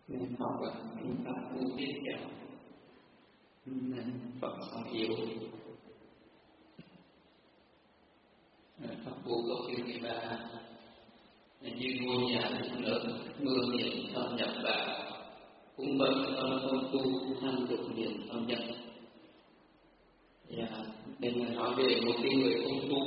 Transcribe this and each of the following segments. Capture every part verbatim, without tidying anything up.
nên học là những pháp tu tiếp theo nên Phật không yếu. Pháp tu có thứ thứ ba như ngôi nhà lớn mưa nhiệt thâm nhập vào cũng vậy, tâm không tu tham dục niệm thâm nhập. Yeah. Nên là nói về một cái người không tu,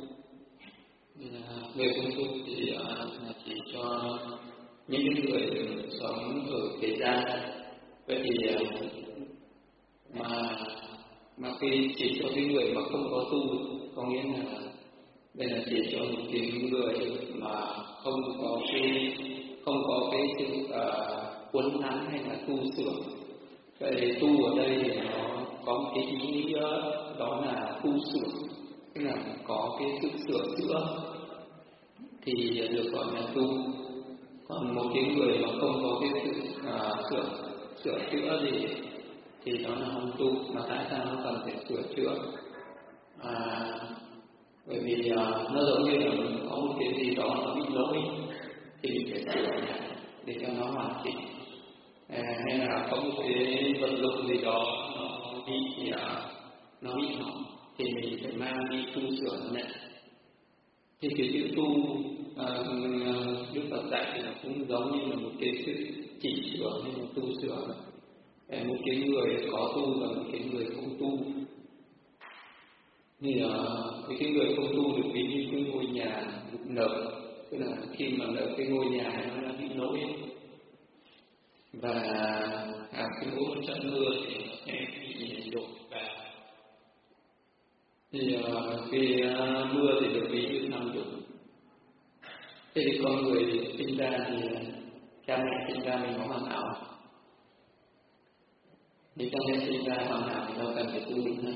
người không tu thì uh, chỉ cho những người sống ở thế gian. Vậy thì uh, mà mà khi chỉ cho cái người mà không có tu, có nghĩa là đây là chỉ cho một cái người mà không có cái không có cái sự uh, uốn nắn hay là tu sửa. Vậy tu ở đây thì nó có một cái ý nghĩa đó là tu sửa, tức là có cái sự sửa chữa thì được gọi là tu. Còn một cái người mà không có cái sự uh, sửa sửa chữa gì thì đó là không tu. Mà tại sao nó cần phải sửa chữa? À, bởi vì uh, nó giống như là mình có một cái gì đó nó bị lỗi thì mình phải sửa để cho nó hoàn chỉnh. À, hay là có một cái vật dụng gì đó nó bị uh, nó bị hỏng thì mình phải mang đi tu sửa nó lại. Thì cái chữ tu uh, Đức Phật dạy thì nó cũng giống như là một cái sự chỉ sửa hay là tu sửa. À, một cái người có tu và một cái người không tu. Thì uh, cái, cái người không tu được ví như cái ngôi nhà nở, tức là khi mà nở cái ngôi nhà nó đã bị lỗi và à, cái mỗi trận mưa thì nó sẽ bị đổ vào. Thì uh, khi uh, mưa thì được ví như tham dục. Thế thì con người sinh ra thì cha mẹ sinh ra mình có hoàn hảo. Nếu cha mẹ sinh ra hoàn hảo thì đâu cần phải tu nữa.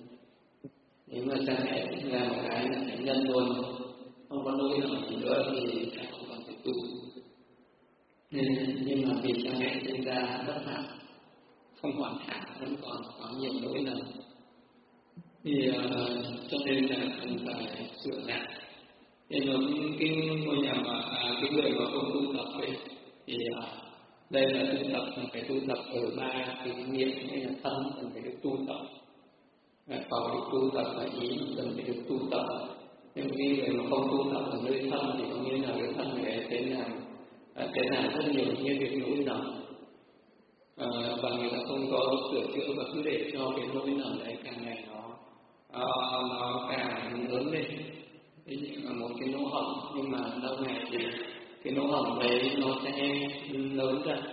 Nếu mà cha mẹ sinh ra một cái là thánh nhân luôn, không có lỗi nào gì nữa thì cha không cần phải tu. Nên, nhưng mà vì cha mẹ sinh ra bất hảo, không hoàn hảo, vẫn còn có nhiều lỗi lầm, thì uh, cho nên là cần phải sửa lại. Nên là cái ngôi nhà mà à, cái người mà không tu tập ấy, thì uh, đây là tu tập là phải tu tập ở ba cái nghiệp hay là thân cần phải được tu tập. Còn được tu tập là ý cần phải được tu tập. Nhưng cái người mà không tu tập ở nơi thân thì có nghĩa là cái thân này sẽ làm sẽ làm rất nhiều những việc lỗi lầm. À, và người ta không có sửa chữa và cứ để cho cái lỗi lầm đấy càng ngày nó uh, nó càng lớn lên. Ví dụ là một cái lỗ hổng, nhưng mà lâu ngày thì cái lỗ hổng đấy nó sẽ lớn ra.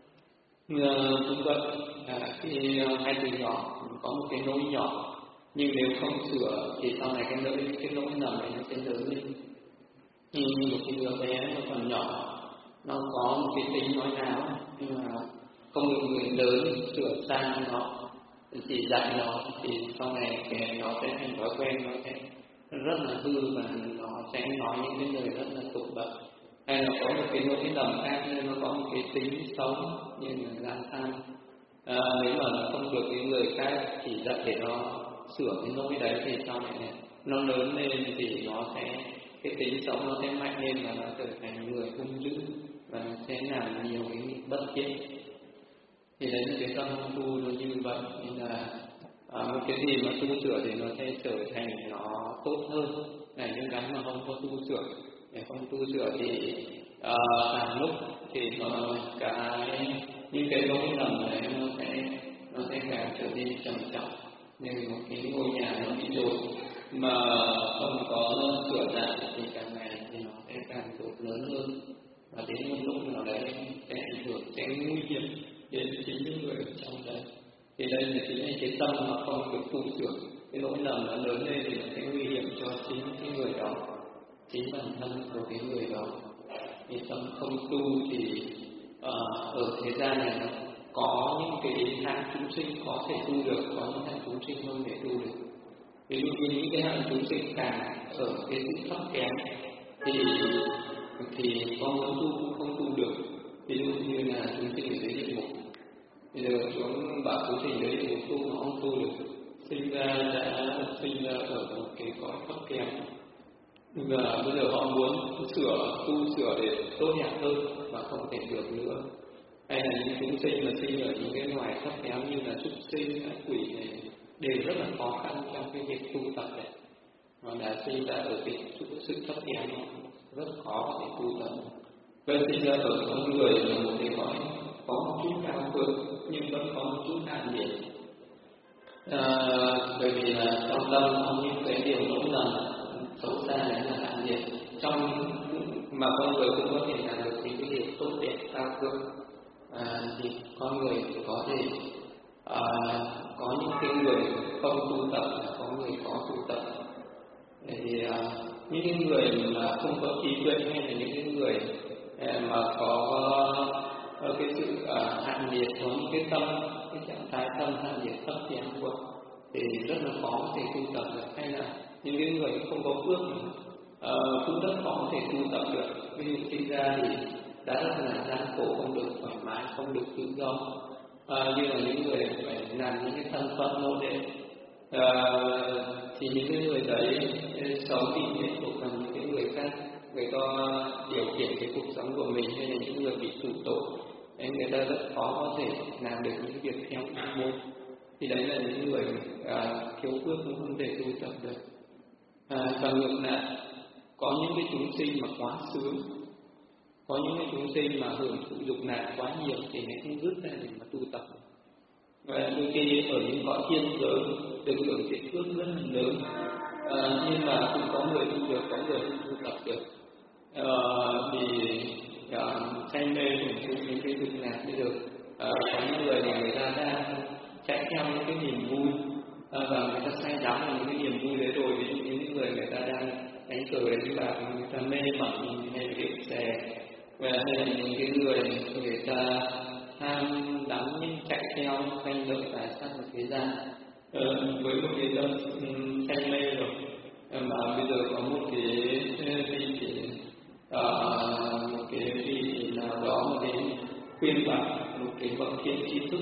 Uh, cũng vậy, à, khi uh, hai từ nhỏ có một cái lỗi nhỏ, nhưng nếu không sửa thì sau này cái lỗi cái lỗi lầm này nó sẽ lớn lên. Như một cái đứa bé nó còn nhỏ, nó có một cái tính nói láo, nhưng mà không được người lớn sửa sang nó, chỉ dạy nó thì sau này cái nó sẽ thành thói quen, nó sẽ rất là hư và nó sẽ nói những cái lời rất là tục bậy. Hay là có một cái lỗi lầm khác nên nó có một cái tính xấu như là lang thang. À, nếu mà nó không được cái người khác chỉ dạy để nó sửa cái lỗi đấy thì sau này nó lớn lên thì nó sẽ cái tính xấu nó sẽ mạnh lên và nó trở thành người hung dữ và nó sẽ làm nhiều cái bất thiện. Thì đấy là cái tâm tu nó như vậy, nên là à, một cái gì mà tu sửa thì nó sẽ trở thành nó tốt hơn. Này những cái mà không có tu sửa, để không tu sửa thì à, càng lúc thì nó cái những cái lỗi lầm đấy nó sẽ nó sẽ càng trở nên trầm trọng. Nên một cái ngôi nhà nó bị đổ mà không có sửa lại thì càng ngày thì nó sẽ càng đổ lớn hơn, và đến một lúc nào đấy sẽ ảnh hưởng, sẽ nguy hiểm đến chính những người ở trong đấy. Thì đây là chính là cái tâm mà không được tu sửa, cái lỗi lầm nó lớn lên thì nó sẽ nguy hiểm cho chính cái người đó, chính bản thân của cái người đó. Thì tâm không tu thì uh, ở thế gian này nó có những cái hạng chúng sinh có thể tu được, có những hạng chúng sinh không thể tu được. Ví dụ như những cái hạng chúng sinh càng ở cái sự thấp kém thì thì con muốn tu cũng không tu được. Ví dụ như là chúng sinh ở dưới địa ngục, bây giờ xuống bảo chúng sinh dưới địa ngục tu mà không tu được, sinh ra đã sinh ra ở một cái cõi thấp kém, và bây giờ họ muốn sửa tu sửa để tốt đẹp hơn mà không thể được nữa. hay là những chúng sinh mà sinh ở những cái loài thấp kém như là súc sinh, quỷ này đều rất là khó khăn trong cái việc tu tập này. Họ đã sinh ra ở cái sự thấp kém rất khó có thể tu tập. Vậy sinh ra ở con người là một cái cõi có một chút cao thượng nhưng vẫn có một chút hạn nhiệt. À, bởi vì là trong tâm có những cái điều lỗi lầm xấu xa đấy là hạn nhiệt, trong mà con người cũng có thể làm được những cái điều tốt đẹp cao thượng. À, thì con người có thể à, có những cái người không tu tập, có người có tu tập. Thì à, những cái người mà không có trí tuệ hay là những cái người à, mà có uh, cái sự uh, hạn nhiệt, có những cái tâm, cái trạng thái tâm hạn nhiệt thấp kém của thì rất là khó có thể tu tập được. Hay là những cái người không có phước uh, cũng rất khó có thể tu tập được. Ví dụ sinh ra thì đã rất là gian khổ, không được thoải mái, không được tự do. À, như là những người phải làm những cái thân phận nô lệ, à, thì những cái người đấy sống bị lệ thuộc vào những cái người khác, người ta điều khiển cái cuộc sống của mình, hay là những người bị tù tội, nên người ta rất khó có thể làm được những việc theo ý muốn. Thì đấy là những người à, thiếu phước cũng không thể tu tập được. À, và ngược lại, có những cái chúng sinh mà quá sướng, có những cái chúng sinh mà hưởng thụ dục lạc quá nhiều thì nó không dứt ra để mà tu tập. Và đôi khi ở những cõi thiên giới được hưởng thiện phước rất là lớn, à, nhưng mà cũng có người tu được, có người không tu tập được. À, vì à, say mê hưởng thụ những cái dục lạc bây giờ, à, có những người thì người ta đang chạy theo những cái niềm vui, à, và người ta say đắm vào những cái niềm vui đấy rồi. Ví dụ như những người người ta đang đánh cờ đánh bạc, người ta mê mẩn hay là việc xè, hay là những cái người người ta tham đắm chạy theo tranh lợi tài sản của thế gian, ờ, với một cái tâm say mê rồi, mà bây giờ có một cái vị thì uh, một cái vị nào đó mà đến khuyên bảo một cái bậc thiện tri thức,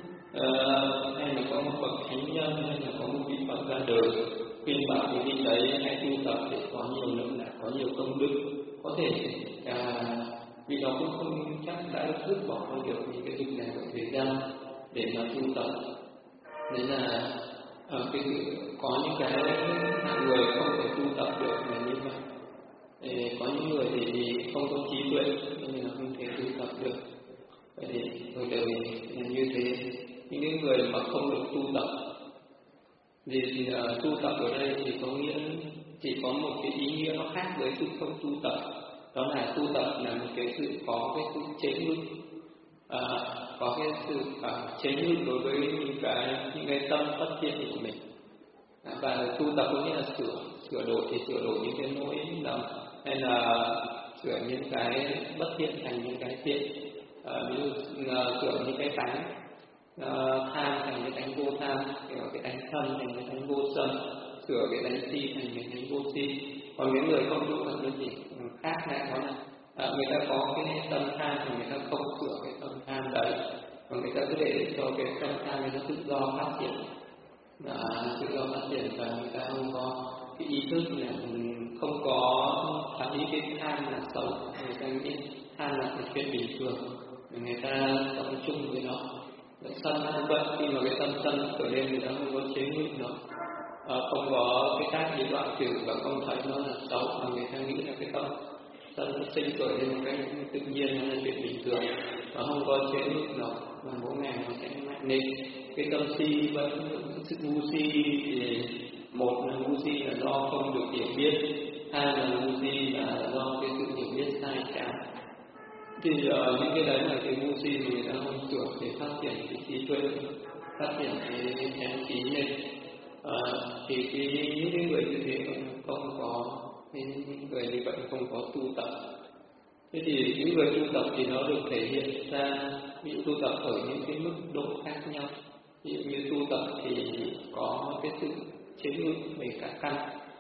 uh, hay là có một bậc thánh nhân, hay là có một vị Phật ra đời khuyên bảo cái vị đấy hãy tu tập để có nhiều lợi lạc, có nhiều công đức, có thể uh, vì nó cũng không chắc đã dứt bỏ được những cái dục này của thời gian để mà tu tập. Nên là ở cái có những cái hạng người không thể tu tập được là như vậy. Thì có những người thì, thì không có trí tuệ nên là không thể tu tập được. Vậy thì cuộc đời là như thế. Những cái người mà không được tu tập thì, thì uh, tu tập ở đây thì có nghĩa chỉ có một cái ý nghĩa nó khác với sự không tu tập. Đó là tu tập là một cái sự có cái sự chế ngự, à, có cái sự à, chế ngự đối với những cái những cái tâm bất thiện của mình, à, và tu tập có nghĩa là sửa sửa đổi thì sửa đổi những cái lỗi lầm, hay là sửa những cái bất thiện thành những cái thiện, à, ví dụ à, sửa những cái tánh à, tham thành cái tánh vô tham, sửa cái tánh sân thành cái tánh vô sân, sửa cái tánh si thành cái tánh vô si. Còn những người không tu tập thì khác lại đó là à, người ta có cái tâm tham thì người ta không sửa cái tâm tham đấy, còn người ta cứ để cho cái tâm tham người ta tự do phát triển, à, tự do phát triển, và người ta không có cái ý thức là không có thấy cái tham là xấu, người ta nghĩ tham là một chuyện bình thường, người ta sống chung với nó. Sân cũng vậy, khi mà cái tâm sân trở lên người ta không có chế ngự nó, à, không có cái tác ý đoạn trừ và không thấy nó là xấu, mà người ta nghĩ là cái tâm sân sinh khởi lên một cách tự nhiên, nó là chuyện bình thường và không có chế ngự nó, và mỗi ngày nó sẽ mạnh lên. Cái tâm si vẫn sự ngu si thì một là ngu si là do không được hiểu biết, hai là ngu si là do cái sự hiểu biết sai trái. Thì uh, những cái đấy là cái ngu si mà người ta không sửa để phát triển cái trí tuệ, phát triển cái chánh trí lên. À, thì cái những cái người như thế không có, những người như vậy không có tu tập. Thế thì những người tu tập thì nó được thể hiện ra, ví dụ tu tập ở những cái mức độ khác nhau. Ví dụ như tu tập thì có cái sự chế ngự về cả căn,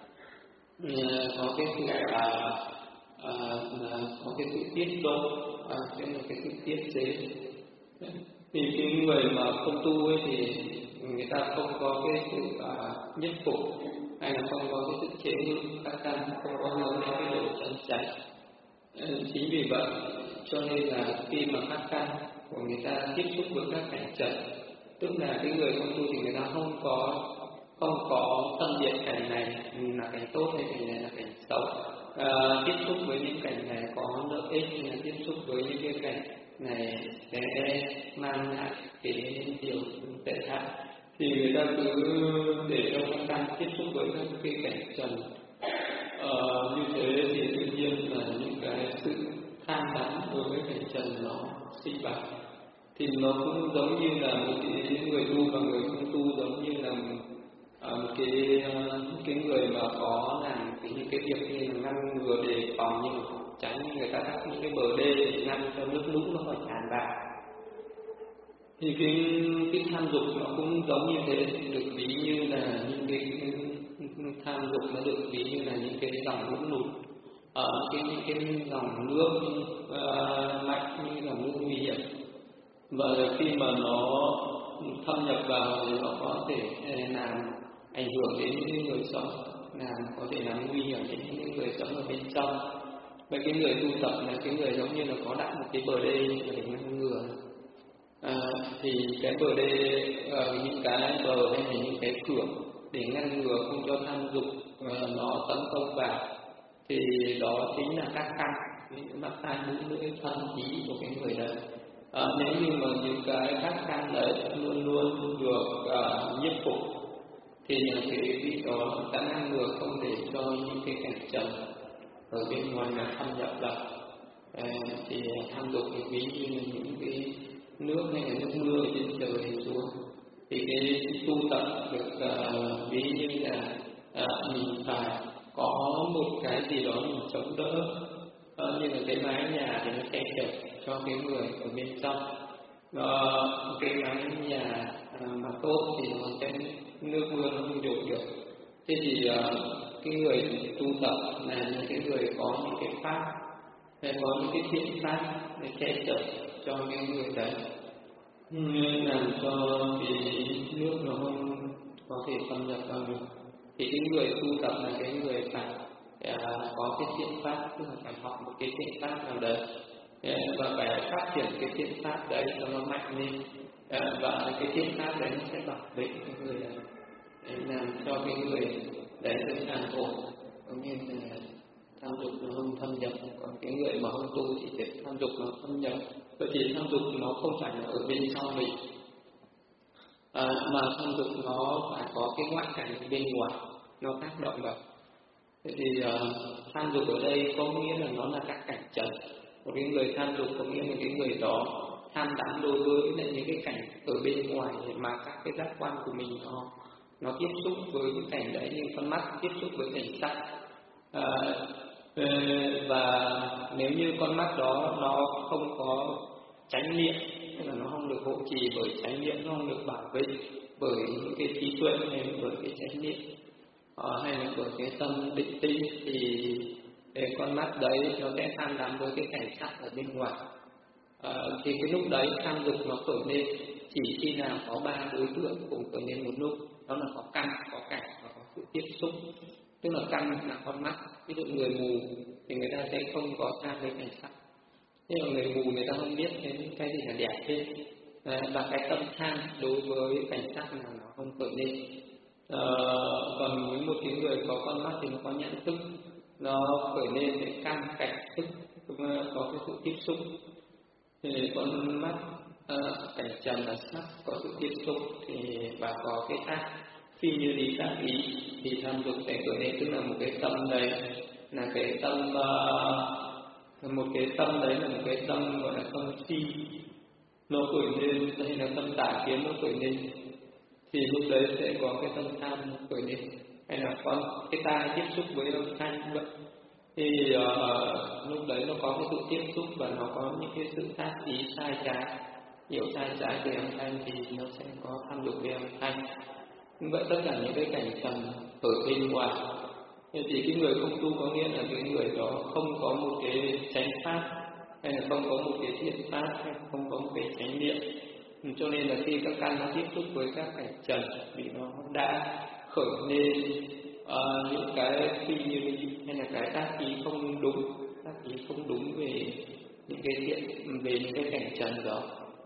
có cái sự là à, có cái sự tiết độ, à, cái là cái sự tiết chế. Thì cái người mà không tu ấy thì người ta không có cái sự à, nhất phục, hay là không có cái sự chế ngự các căn, không có hướng đến cái độ chân chánh. Chính vì vậy cho nên là khi mà các căn của người ta tiếp xúc với các cảnh trần, tức là cái người không tu thì người ta không có không có phân biệt cảnh này là cảnh tốt hay cảnh này là cảnh xấu. À, tiếp xúc với những cảnh này có lợi ích hay là tiếp xúc với những cái cảnh này sẽ mang lại cái điều tệ hại, thì người ta cứ để cho các căn tiếp xúc với các cái cảnh trần. Ờ, như thế thì tự nhiên là những cái sự tham đắm đối với cảnh trần nó sinh vào, thì nó cũng giống như là một cái người tu và người không tu, giống như là uh, một cái uh, cái người mà có làm cái những cái việc như là ngăn ngừa đề phòng, nhưng mà tránh người ta đắp những cái bờ đê để ngăn cho nước lũ nó khỏi tràn vào. Thì cái cái tham dục nó cũng giống như thế, được ví như là những cái, cái tham dục nó được ví như là những cái dòng lũ lụt ở cái những cái dòng nước uh, mạnh, như là nước nguy hiểm, và khi mà nó thâm nhập vào thì nó có thể làm ảnh hưởng đến những người sống, làm có thể làm nguy hiểm đến những người sống ở bên trong. Và cái người tu tập là cái người giống như là có đặt một cái bờ đê để ngăn ngừa. À, thì cái bờ đê, uh, những cái bờ hay là những cái cửa để ngăn ngừa không cho tham dục uh, nó tấn công vào, thì đó chính là các căn, những mắt tai mũi lưỡi thân ý của cái người đấy. À, nếu như mà những cái các căn đấy luôn luôn được uh, nhiếp phục, thì cái vị đó đã ngăn ngừa không để cho những cái cảnh trần ở bên ngoài là thâm nhập vào. À, thì tham dục thì ví như là những cái nước hay là nước mưa ở trên trời xuống, thì cái tu tập được uh, ví như là uh, mình phải có một cái gì đó mình chống đỡ, uh, như là cái mái nhà thì nó che chở cho cái người ở bên trong. Uh, cái mái nhà uh, mà tốt thì nó sẽ nước mưa nó không đổ được. Thế thì uh, cái người tu tập là những cái người có những cái pháp hay có những cái thiện pháp để che chở cho cái người đấy, làm cho cái nước nó không có thể xâm nhập vào được. Thì cái người tu tập là cái người phải à, có cái thiện pháp, tức là phải học một cái thiện pháp nào đấy, và phải phát triển cái thiện pháp đấy cho nó mạnh lên, à, và cái thiện pháp đấy nó sẽ bảo vệ cái người đấy, để làm cho cái người đấy được an ổn. Giống như là tham dục nó không thâm nhập, còn cái người mà không tu thì để tham dục nó thâm nhập. Vậy thì tham dục nó không phải là ở bên trong mình, à, mà tham dục nó phải có cái ngoại cảnh bên ngoài nó tác động vào. Thế thì uh, tham dục ở đây có nghĩa là nó là các cảnh trần. Một cái người tham dục có nghĩa là cái người đó tham đắm đối với những cái cảnh ở bên ngoài, mà các cái giác quan của mình nó nó tiếp xúc với cái cảnh đấy, như con mắt tiếp xúc với cảnh sắc. À, và nếu như con mắt đó nó không có chánh niệm, tức là nó không được hộ trì bởi chánh niệm, nó không được bảo vệ bởi những cái trí tuệ hay bởi cái chánh niệm, à, hay là bởi cái tâm định tĩnh, thì cái con mắt đấy nó sẽ tham đắm với cái cảnh sắc ở bên ngoài. À, thì cái lúc đấy tham dục nó khởi lên chỉ khi nào có ba đối tượng cùng khởi lên một lúc, đó là có căn, có cảnh và có sự tiếp xúc. Tức là căn là con mắt, ví dụ người mù thì người ta sẽ không có tham với cảnh sắc, nhưng mà người mù người ta không biết đến cái gì là đẹp hết, à, và cái tâm tham đối với cảnh sắc là nó không khởi lên. À, còn với một cái người có con mắt thì nó có nhận thức, nó khởi lên để căn cảnh thức, có cái sự tiếp xúc. Thì con mắt à, cảnh trần là sắc, có sự tiếp xúc thì và có cái tác phi như lý tác ý, thì tham dục sẽ khởi lên, tức là một cái tâm đấy là cái tâm uh, một cái tâm đấy là một cái tâm gọi là tâm si, nó khởi lên, hay là tâm tà kiến nó khởi lên, thì lúc đấy sẽ có cái tâm tham nó khởi lên, hay là con cái tai tiếp xúc với âm thanh vậy. Thì uh, lúc đấy nó có cái sự tiếp xúc và nó có những cái sự tác ý sai trái, hiểu sai trái về âm thanh thì nó sẽ có tham dục về âm thanh. Vậy tất cả những cái cảnh trần ở bên ngoài, thì cái người không tu có nghĩa là cái người đó không có một cái chánh pháp, hay là không có một cái thiện pháp, hay không có một cái chánh niệm. Cho nên là khi các căn nó tiếp xúc với các cảnh trần thì nó đã khởi lên uh, những cái phi như lý, hay là cái tác ý không đúng, tác ý không đúng về những cái thiện, về những cái cảnh trần đó.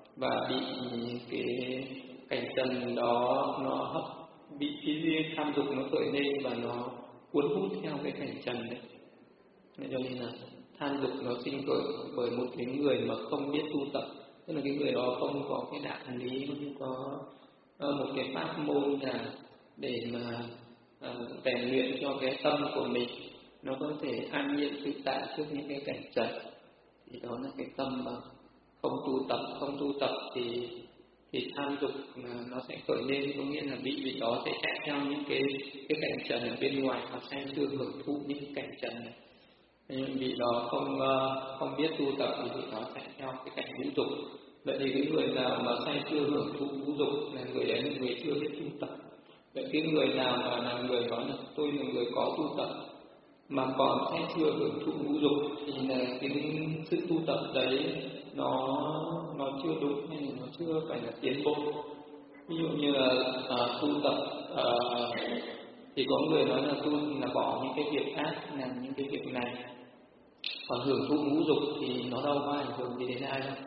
và bị cái cảnh trần đó nó hấp, bị cái tham dục nó khởi lên và nó cuốn hút theo cái cảnh trần đấy. Cho nên là tham dục nó sinh khởi bởi một cái người mà không biết tu tập, tức là cái người đó không có cái đạo lý, không có uh, một cái pháp môn nào để mà uh, rèn luyện cho cái tâm của mình nó có thể an nhiên tự tại trước những cái cảnh trần. Thì đó là cái tâm mà không tu tập, không tu tập thì thì tham dục nó sẽ khởi lên, có nghĩa là vị vị đó sẽ chạy theo những cái cái cảnh trần ở bên ngoài và say sưa hưởng thụ những cái cảnh trần này. Nhưng vị đó không không biết tu tập thì vị đó chạy theo cái cảnh ngũ dục. Vậy thì cái người nào mà say sưa hưởng thụ ngũ dục là người đấy là người chưa biết tu tập. Vậy cái người nào mà là người nói là tôi là người có tu tập mà còn say sưa hưởng thụ ngũ dục thì là cái sự tu tập đấy nó nó chưa đúng, hay là nó chưa phải là tiến bộ. Ví dụ như là à, tu tập à, thì có người nói là tu là bỏ những cái việc ác, làm những cái việc này, còn hưởng thụ ngũ dục thì nó đâu có ảnh hưởng gì đến ai đâu.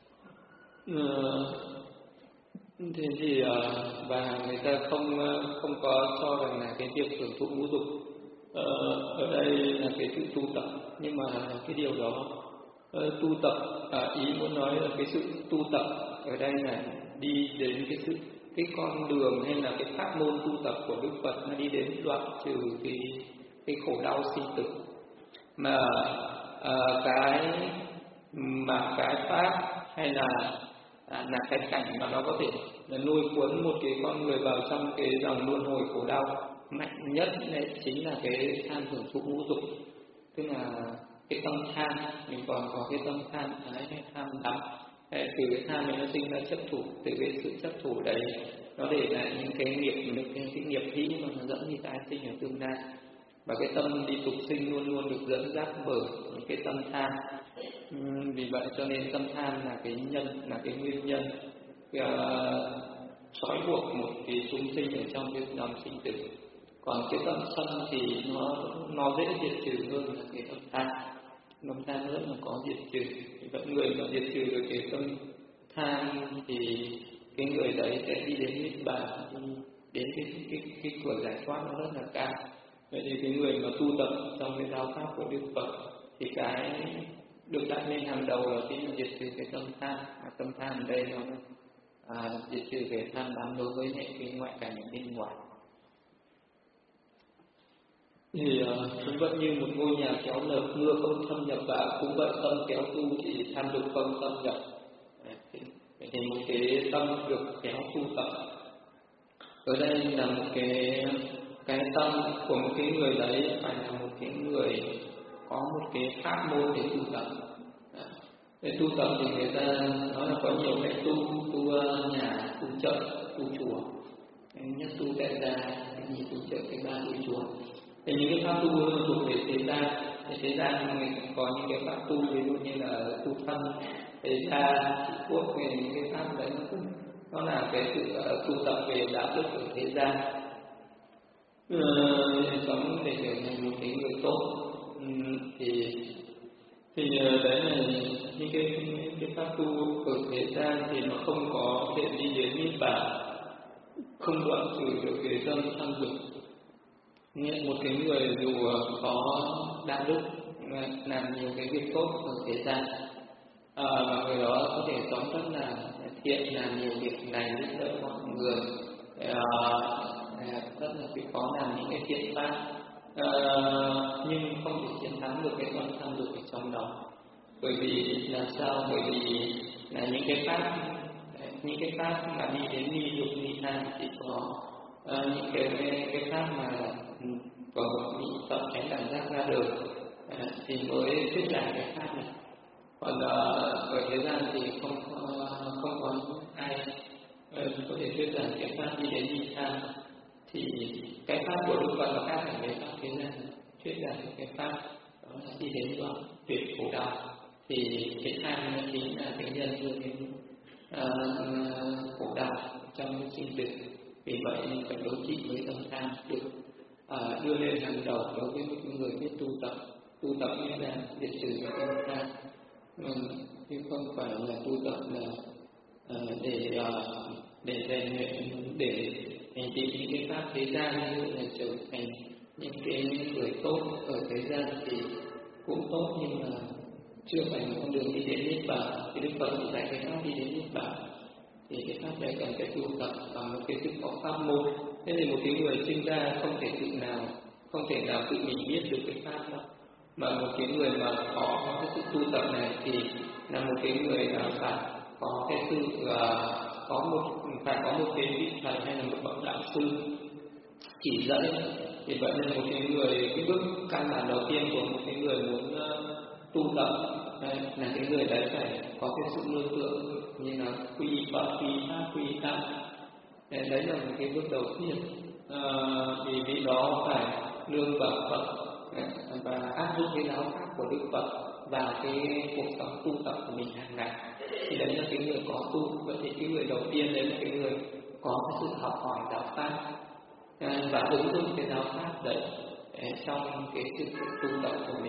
Ừ, thế thì và người ta không không có cho rằng là cái việc hưởng thụ ngũ dục uh, ở đây là cái sự tu tập, nhưng mà cái điều đó uh, tu tập à, ý muốn nói là cái sự tu tập ở đây là đi đến cái sự cái con đường hay là cái pháp môn tu tập của Đức Phật nó đi đến đoạn trừ cái cái khổ đau sinh tử, mà à, cái mà cái pháp hay là à, là cái cảnh mà nó có thể là nuôi cuốn một cái con người vào trong cái dòng luân hồi khổ đau mạnh nhất đấy chính là cái tham hưởng thụ ngũ dục, tức là cái tâm tham. Mình còn có cái tâm tham đấy, cái tham đắm, từ cái tham này nó sinh ra chấp thủ, từ cái sự chấp thủ đấy nó để lại những cái nghiệp, những cái, cái nghiệp hĩ mà nó dẫn đi tái sinh ở tương lai. Và cái tâm đi tục sinh luôn luôn được dẫn dắt bởi những cái tâm tham. Uhm, vì vậy cho nên tâm tham là cái nhân, là cái nguyên nhân trói uh, buộc một cái chúng sinh ở trong cái dòng sinh tử. Còn cái tâm sân thì nó nó dễ diệt trừ hơn là cái tâm tham. Tâm tham rất là có diệt trừ. Vì vậy người mà diệt trừ được cái tâm tham thì cái người đấy sẽ đi đến niết bàn, đến cái cái cái cửa giải thoát nó rất là cao. Vậy thì cái người mà tu tập trong cái giáo pháp của Đức Phật thì cái được đặt lên hàng đầu là chính là diệt trừ cái tâm tham. Mà tâm tham ở đây nó à, diệt trừ cái tham đắm đối với cái ngoại cảnh ở bên ngoài. Thì uh, vẫn như một ngôi nhà kéo nợp, mưa không thâm nhập vào, cũng vậy tâm kéo tu thì tham dục không thâm nhập. Vậy thì một cái tâm được kéo tu tập ở đây là một cái cái tâm của một cái người đấy phải là một cái người có một cái pháp môn để tu tập. Để tu tập thì người ta nói là có nhiều cách tu, tu nhà, tu chợ, tu chùa. Nhất tu tại gia, cái nhì tu chợ, cái ba tu chùa. Thì những cái pháp tu thuộc về thế gian, thì thế gian mình cũng có những cái pháp tu, ví dụ như là tu thân, thế gia, trị quốc, về những cái pháp đấy nó cũng nó là cái sự uh, tu tập về đạo đức của thế gian, uh, sống để trở thành một cái người tốt. Um, thì thì uh, đấy là những cái cái pháp tu ở thế gian thì nó không có thể đi đến niết bàn, không đoạn trừ được cái tâm tham dục. Nghĩa một cái người dù có đạo đức, làm nhiều cái việc tốt ở thế gian, à, và người đó có thể sống rất là thiện, làm nhiều việc này giúp đỡ mọi người, à, rất là chịu khó làm những cái thiện pháp, à, nhưng không thể chiến thắng được cái tâm tham dục ở trong đó. Bởi vì là sao? Bởi vì là những cái pháp những cái pháp mà đi đến ly dục ly tham chỉ có uh, những cái cái, cái pháp mà có bị tập tránh cảm giác ra được uh, thì mới thuyết giảng cái pháp này. Còn uh, ở thế gian thì không uh, không có ai uh, có thể thuyết giảng cái pháp đi đến ly tham. Thì cái pháp của Đức Phật là khác hẳn với pháp thế gian, thuyết giảng cái pháp đó là đi đến đoạn tuyệt khổ đau. Thì cái tham nó chính là cái nhân đưa đến uh, khổ đau trong sinh tử. Vì vậy nên phải đối trị với tâm tham, được uh, đưa lên hàng đầu đối với một người biết tu tập. Tu tập như là diệt trừ cái tâm tham, chứ không phải là tu tập là uh, để uh, để rèn luyện, để hành trì những cái pháp thế gian như là trở thành những cái người tốt ở thế gian thì cũng tốt, nhưng mà chưa phải là con đường đi đến niết bàn. Thì Đức Phật chỉ dạy cái pháp đi đến niết bàn, thì cái pháp này cần phải tu tập bằng một cái sự có pháp môn. Thế thì một cái người sinh ra không thể tự nào không thể nào tự mình biết được cái pháp đâu, mà một cái người mà có cái sự tu tập này thì là một cái người nào phải có cái sự uh, có một phải có một cái vị thầy hay là một bậc đạo sư chỉ dẫn. Thì vậy nên một cái người, cái bước căn bản đầu tiên của một cái người muốn uh, tu tập đây, là cái người đấy phải có cái sự nương tựa như là quy Phật, quy pháp, quy tăng. Đấy, đấy là một cái bước đầu tiên. À, vì vị đó phải nương vào Phật và áp dụng cái giáo pháp của Đức Phật vào cái cuộc sống tu tập của mình hàng ngày. Thì đấy là cái người có tu. Vậy thì cái người đầu tiên đấy là cái người có cái sự học hỏi giáo pháp và ứng dụng cái giáo pháp đấy trong cái sự tu tập của mình.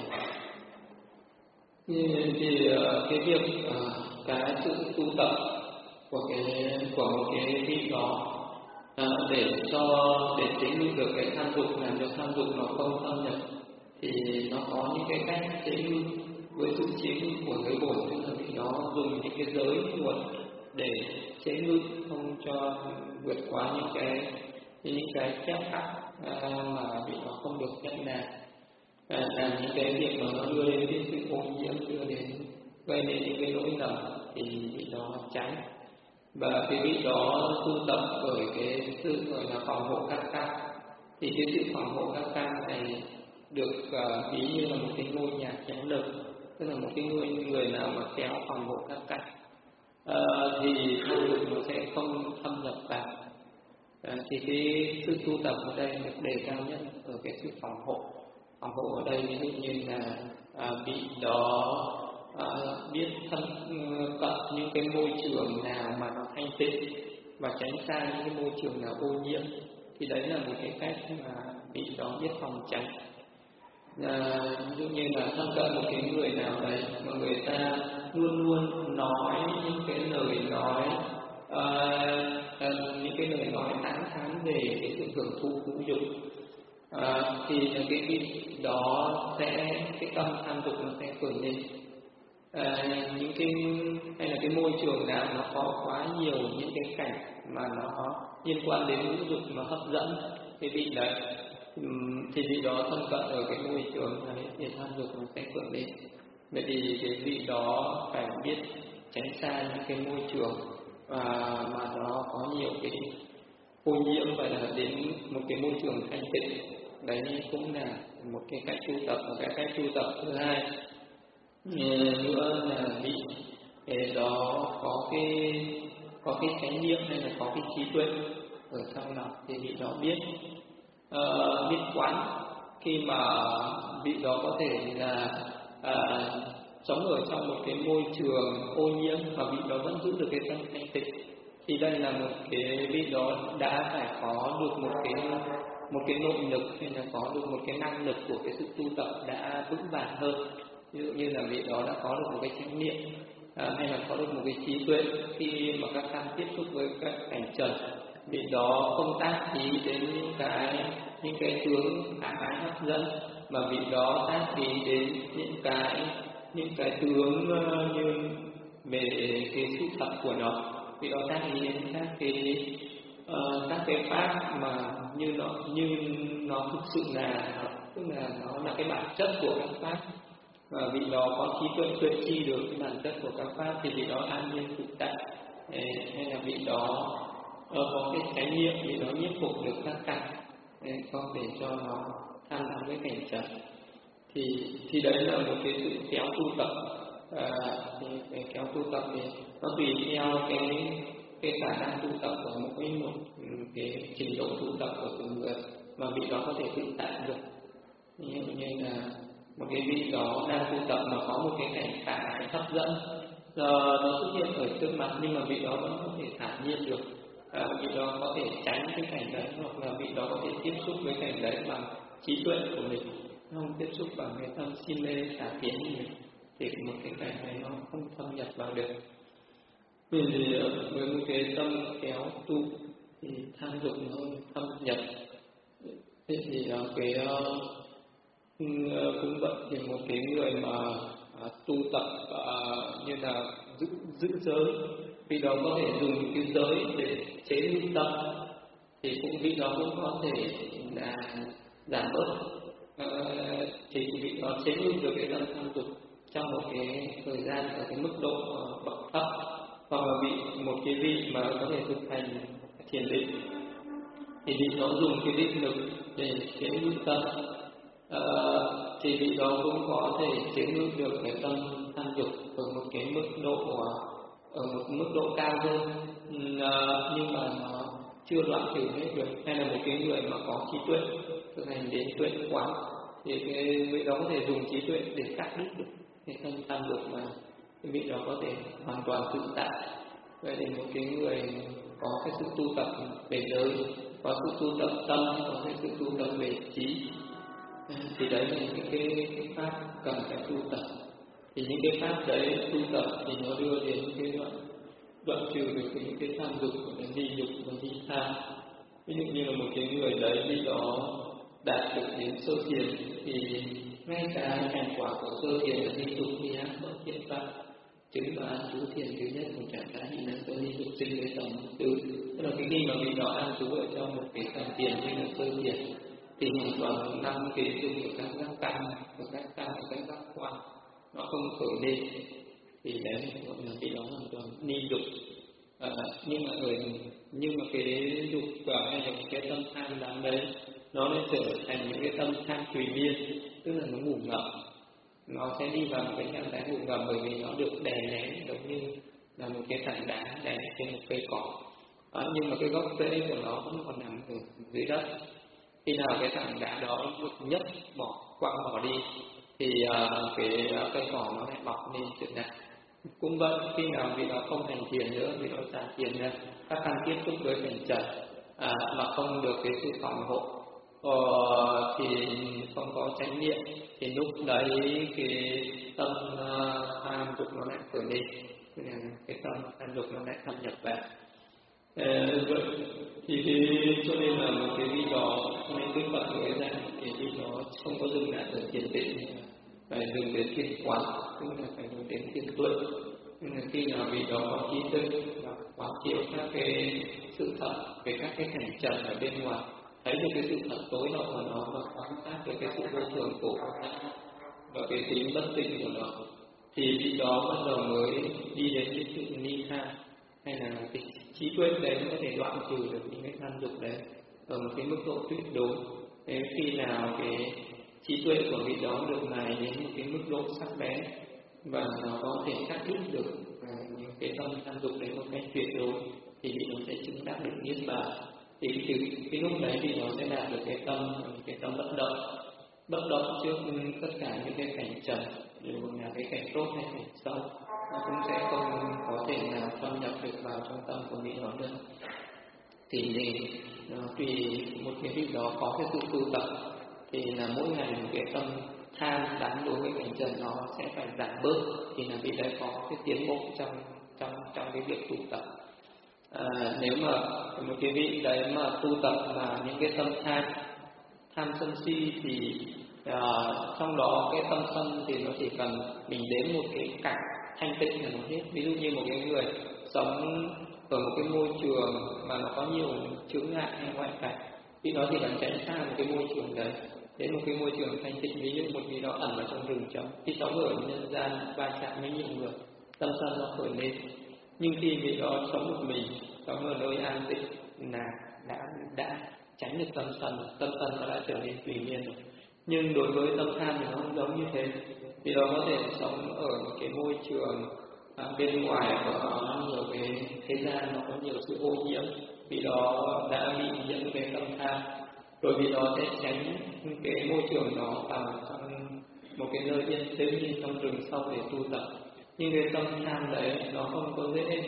Thì cái việc cái sự tu tập của cái của một cái vị đó để cho để chế ngự được cái tham dục, làm cho tham dục nó không xâm nhập, thì nó có những cái cách chế ngự. Với sự chế ngự của giới bổn, tức là vị đó dùng những cái giới luật để chế ngự, không cho vượt quá những cái những cái phép tắc mà vị đó không được phép làm. À, làm những cái việc mà nó đưa đến cái sự ô nhiễm, đưa đến gây nên những cái lỗi lầm thì vị đó tránh. Và cái vị đó tu tập ở cái sự gọi là phòng hộ các căn. Thì cái sự phòng hộ các căn này được uh, ví như là một cái ngôi nhà khéo lực, tức là một cái người người nào mà khéo phòng hộ các căn uh, thì tham dục nó sẽ không thâm nhập vào. Uh, thì cái sự tu tập ở đây được đề cao nhất ở cái sự phòng hộ. Phòng hộ ở đây ví dụ như là à, vị đó à, biết thân cận những cái môi trường nào mà nó thanh tịnh và tránh xa những cái môi trường nào ô nhiễm. Thì đấy là một cái cách mà vị đó biết phòng tránh. À, ví dụ như là thân cận một cái người nào đấy mà người ta luôn luôn nói những cái lời nói à, à, những cái lời nói tán thán về cái sự hưởng thụ ngũ dục. À, thì cái vị đó sẽ cái tâm tham dục nó sẽ khởi lên. À, những cái hay là cái môi trường nào nó có quá nhiều những cái cảnh mà nó liên quan đến ngũ dục nó hấp dẫn cái vị đấy, thì vị đó thân cận ở cái môi trường này thì tham dục nó sẽ khởi lên. Vậy thì cái vị đó phải biết tránh xa những cái môi trường à, mà nó có nhiều cái ô nhiễm và là đến một cái môi trường thanh tịnh. Đấy cũng là một cái cách tu tập. Một cái cách tu tập thứ hai nữa là vị đó có cái có cái chánh niệm hay là có cái trí tuệ ở trong lòng, thì vị đó biết uh, biết quán. Khi mà vị đó có thể là uh, sống ở trong một cái môi trường ô nhiễm mà vị đó vẫn giữ được cái tâm thanh tịnh, thì đây là một cái vị đó đã phải có được một cái một cái nội lực hay là có được một cái năng lực của cái sự tu tập đã vững vàng hơn. Ví dụ như là vị đó đã có được một cái chánh niệm à, hay là có được một cái trí tuệ. Khi mà các căn tiếp xúc với các cảnh trần, vị đó không tác ý đến những cái những cái tướng ám ái hấp dẫn, mà vị đó tác ý đến những cái những cái tướng uh, như về cái sự thật của nó. Vị đó tác ý đến các cái uh, các cái pháp mà như nó như nó thực sự là, tức là nó là cái bản chất của các pháp, và vị đó có trí tuệ tuệ chi được cái bản chất của các pháp, thì vị đó an nhiên tự tại. Hay là vị đó uh, có cái chánh niệm, vị đó nhiếp phục được các cảnh, không để cho nó tham lam với cảnh trần. thì thì đấy là một cái sự kéo tu tập. À, thì cái kéo tu tập thì nó tùy theo cái cái khả năng tu tập của mỗi một cái trình độ tu tập của từng người mà vị đó có thể tự tại được. Như, như là một cái vị đó đang tu tập mà có một cái cảnh khả hấp dẫn giờ nó xuất hiện ở trước mặt, nhưng mà vị đó vẫn có thể thản nhiên được. À, vị đó có thể tránh cái cảnh đấy, hoặc là vị đó có thể tiếp xúc với cảnh đấy bằng trí tuệ của mình, không tiếp xúc bằng cái tâm si mê xả tiến của mình, thì một cái cảnh này nó không thâm nhập vào được. Vì thì với một cái tâm kéo tu thì tham dục nó thâm nhập. Thế thì uh, cái uh, cũng vậy, thì một cái người mà uh, tu tập uh, như là giữ giữ giới, vì đó có thể dùng cái giới để chế ngự tâm, thì cũng vị đó cũng có thể là giảm bớt uh, thì vị đó chế ngự được cái tâm tham dục trong một cái thời gian ở cái mức độ uh, bậc thấp, hoặc là vị một cái vị mà có thể thực hành thiền định thì vị đó dùng cái định lực để chế ngự tâm, à, thì vị đó cũng có thể chế ngự được cái tâm tham dục ở một cái mức độ ở một mức độ cao hơn, à, nhưng mà nó chưa đoạn trừ hết được. Hay là một cái người mà có trí tuệ thực hành đến tuệ quán thì cái vị đó có thể dùng trí tuệ để cắt đứt được cái tâm tham dục, mà cái vị đó có thể hoàn toàn tự tại. Vậy thì một cái người có cái sự tu tập về giới, có sự tu tập tâm, có cái sự tu tập về trí, thì đấy là những cái, cái pháp cần phải tu tập. Thì những cái pháp đấy tu tập thì nó đưa đến cái đoạn đoạn trừ được những cái tham dục của cái di dục và di tham. Ví dụ như là một cái người đấy khi đó đạt được đến sơ thiền thì ngay cả thành quả của sơ thiền là di dục thì ác bất thiện pháp, chứng đoán chú thiền thứ nhất của trạng thái thì năng sơ đi dục sinh với tổng tứ. Tức là cái khi mà mình đó an trú ở trong một cái cảnh tiền như là sơ thiền thì hoàn toàn năm cái dùng của các giác căn và các căn và các giác quan nó không khởi lên, thì đấy gọi là cái đó hoàn toàn ni dục. À, nhưng mà người nhưng mà cái dục hay là cái tâm tham đắm đấy nó sẽ trở thành những cái tâm tham tùy miên, tức là nó ngủ ngầm, nó sẽ đi vào một cái trạng thái ngủ ngầm, bởi vì nó được đè nén giống như là một cái tảng đá đè trên một cây cỏ. À, nhưng mà cái gốc rễ của nó vẫn còn nằm ở dưới đất. Khi nào cái tảng đá đó được nhấc bỏ quăng bỏ đi thì uh, cái uh, cây cỏ nó lại mọc lên trở lại. Cũng vậy, khi nào vị đó không hành thiền nữa, vị đó xả thiền ra, các căn tiếp xúc với cảnh trần à, mà không được cái sự phòng hộ ờ, thì không có chánh niệm, thì lúc đấy cái tâm uh, tham dục nó lại khởi lên, cái tâm tham dục nó lại thâm nhập vào. Ờ, vậy thì cái, cho nên là một cái vị đó, cho nên Đức Phật nói rằng cái vị đó không có dừng lại ở thiền định, phải dừng đến thiền quán, tức là phải dừng đến thiền tuệ. Nhưng mà khi nào vị đó có trí thức và quán chiếu các cái sự thật về các cái cảnh trần ở bên ngoài, thấy được cái sự thật tối hậu của nó và quan sát được cái sự vô thường của nó và cái tính bất tinh của nó, thì vị đó bắt đầu mới đi đến cái sự ni tha, hay là cái trí tuệ đấy nó có thể đoạn trừ được những cái tham dục đấy ở một cái mức độ tuyệt đối. Nếu khi nào cái trí tuệ của vị đó được mài đến một cái mức độ sắc bén và nó có thể cắt đứt được uh, những cái tâm tham dục đấy một cách tuyệt đối, thì vị nó sẽ chứng đắc được niết bàn. Thì từ cái lúc đấy thì nó sẽ đạt được cái tâm cái tâm bất động, bất động trước tất cả những cái cảnh trần, dù là cái cảnh tốt hay cảnh xấu, nó cũng sẽ không có thể nào thâm nhập được vào trong tâm của vị đó nữa. Thì để nó tùy một cái vị đó có cái sự tu tập thì là mỗi ngày một cái tâm tham đắm đối với cảnh trần nó sẽ phải giảm bớt, thì là vị đấy có cái tiến bộ trong trong trong cái việc tu tập. À, nếu mà một cái vị đấy mà tu tập mà những cái tâm tham tham sân si thì uh, trong đó cái tâm sân thì nó chỉ cần mình đến một cái cảnh thanh tịnh là nó hết. Ví dụ như một cái người sống ở một cái môi trường mà nó có nhiều chướng ngại hay ngoại cảnh, thì nó chỉ cần tránh xa một cái môi trường đấy, đến một cái môi trường thanh tịnh. Ví dụ một vị đó ẩn vào trong rừng trống, khi sống ở nhân gian va chạm với nhiều người, tâm sân nó khởi lên. Nhưng khi vị đó sống một mình, sống ở nơi an tịnh là đã đã tránh được tâm sân, tâm sân nó đã trở nên tùy miên rồi. Nhưng đối với tâm tham thì nó không giống như thế. Vì đó có thể sống ở một cái môi trường à, bên ngoài có nhiều cái thế gian, nó có nhiều sự ô nhiễm, vì đó đã bị nhiễm cái tâm tham, rồi vì đó sẽ tránh cái môi trường đó vào trong một cái nơi yên tĩnh như trong rừng sâu để tu tập. Nhưng cái tâm tham đấy nó không có dễ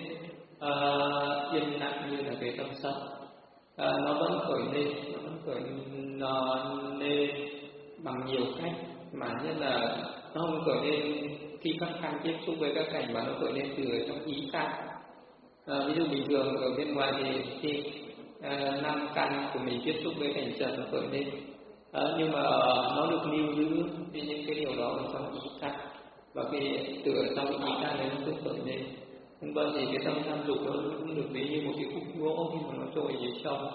uh, yên lặng như là cái tâm sân. À, nó vẫn khởi lên, nó vẫn khởi nó lên bằng nhiều cách, mà nhất là nó không khởi lên khi các căn tiếp xúc với các cảnh, mà nó khởi lên từ trong ý căn. À, ví dụ bình thường ở bên ngoài thì khi à, năm căn của mình tiếp xúc với cảnh trần nó khởi lên, à, nhưng mà nó được lưu giữ thì những cái điều đó ở trong ý căn, và cái từ ở trong ý căn đấy nó cứ khởi lên. Vân vân thì cái tâm tham dục nó cũng được ví như một cái khúc gỗ khi mà nó trôi dưới sông.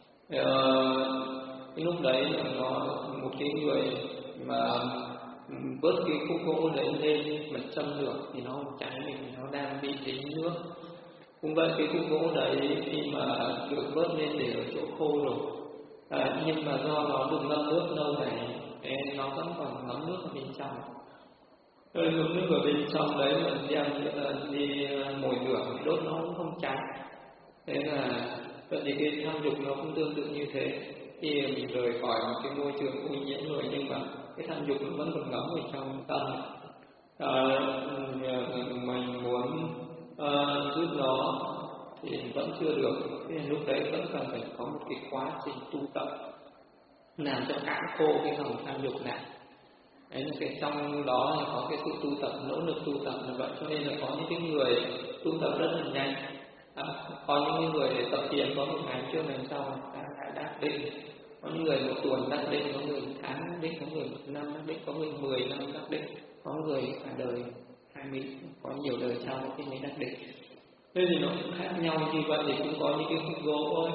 Ờ, cái lúc đấy là nó một cái người mà vớt cái khúc gỗ đấy lên mà châm lửa thì nó không cháy mình, nó đang bị dính nước. Cũng vậy, cái khúc gỗ đấy khi mà được vớt lên để ở chỗ khô rồi, à, nhưng mà do nó được ngâm nước lâu này nên nó vẫn còn ngấm nước ở bên trong. Rồi ngấm nước ở bên trong đấy mà đem đi mồi lửa đốt nó cũng không cháy. Thế là vậy thì cái tham dục nó cũng tương tự như thế. Khi mình rời khỏi một cái môi trường ô nhiễm rồi, nhưng mà cái tham dục nó vẫn còn ngấm ở trong tâm. À, mình muốn à, giúp nó thì vẫn chưa được. Thế lúc đấy vẫn cần phải có một cái quá trình tu tập làm cho cạn khô cái dòng tham dục này. Đấy là cái trong đó là có cái sự tu tập, nỗ lực tu tập là vậy. Cho nên là có những cái người tu tập rất là nhanh, à, có những người tập thiền có một ngày trước ngày sau đã lại đắc định, có những người một tuần đắc định, có người một tháng đắc định, có người một năm đắc định, có người mười năm đắc định, có người cả đời hai mươi, có nhiều đời sau thì mới đắc định. Thế thì nó cũng khác nhau như vậy. Thì cũng có những cái khúc gỗ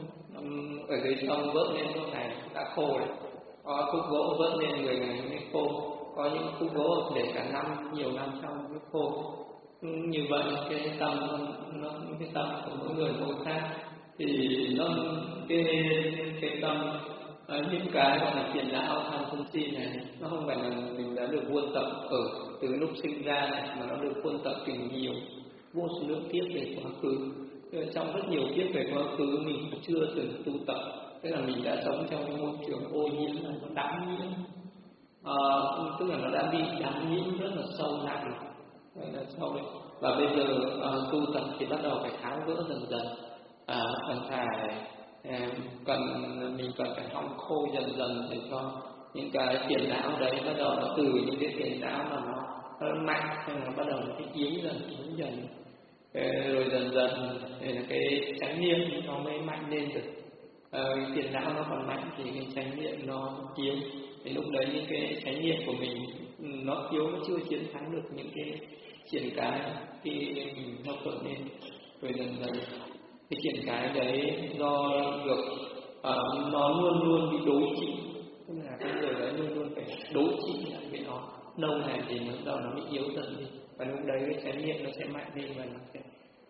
ở dưới sông vớt lên lúc này đã khô rồi, có khúc gỗ vớt lên mười ngày mới khô, có những khúc gỗ để cả năm, nhiều năm sau mới khô. Như vậy cái tâm nó, cái tâm của mỗi người mỗi khác, thì nó cái cái tâm à, những cái gọi là phiền não tham sân si này, nó không phải là mình đã được huân tập ở từ lúc sinh ra này, mà nó được huân tập từ nhiều vô số lượng kiếp về quá khứ. Trong rất nhiều kiếp về quá khứ mình chưa từng tu tập, tức là mình đã sống trong cái môi trường ô nhiễm, nó đắm nhiễm, à, tức là nó đã bị đắm nhiễm rất là sâu nặng, rất là sâu đấy. Và bây giờ à, tu tập thì bắt đầu phải tháo gỡ dần dần, à, cần phải à, cần mình cần phải hong khô dần dần để cho những cái phiền não đấy bắt đầu nó từ những cái phiền não mà nó, nó mạnh, xong nó bắt đầu nó yếu dần yếu dần. Rồi dần dần là cái chánh niệm nó mới mạnh lên được. À, phiền não nó còn mạnh thì cái chánh niệm nó yếu. Thì lúc đấy những cái chánh niệm của mình nó yếu, nó chưa chiến thắng được những cái triển cái khi mình nó khởi lên. Rồi dần dần cái triển cái đấy do được uh, nó luôn luôn bị đối trị, tức là cái người đấy luôn luôn phải đối trị lại với nó. Lâu ngày thì nó đầu nó bị yếu dần đi, và lúc đấy cái chánh niệm nó sẽ mạnh lên và nó sẽ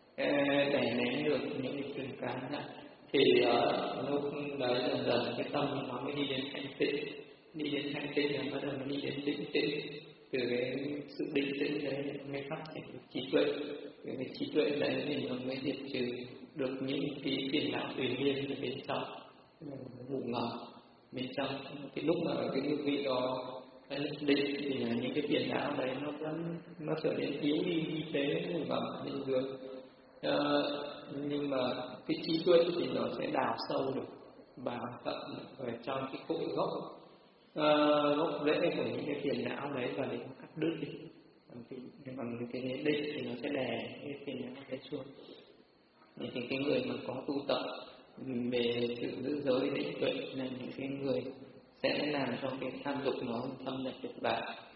đè nén được những cái truyền cái này. Thì uh, lúc đấy dần dần cái tâm nó mới đi đến thanh tịnh, đi đến thanh tịnh là bắt đầu nó đi đến định tĩnh. Từ cái sự định tĩnh đấy nó mới phát triển được trí tuệ. Từ cái trí tuệ đấy thì nó mới diệt trừ được những cái phiền não tùy liên ở bên trong, ngủ ngầm bên trong. Cái lúc mà ở cái ngữ vị đó cái định thì là những cái phiền não đấy nó vẫn nó trở nên yếu đi, vi tế ngủ ngầm bên dưới. À, nhưng mà cái trí tuệ thì nó sẽ đào sâu được vào tận ở trong cái cội gốc, à, gốc rễ của những cái phiền não đấy, và để cắt đứt đi. Bằng cái định thì nó sẽ đè cái phiền não đấy xuống. Thì cái người mà có tu tập về sự giữ giới định tuệ là những cái người sẽ làm cho cái tham dục nó thâm nhập được vào.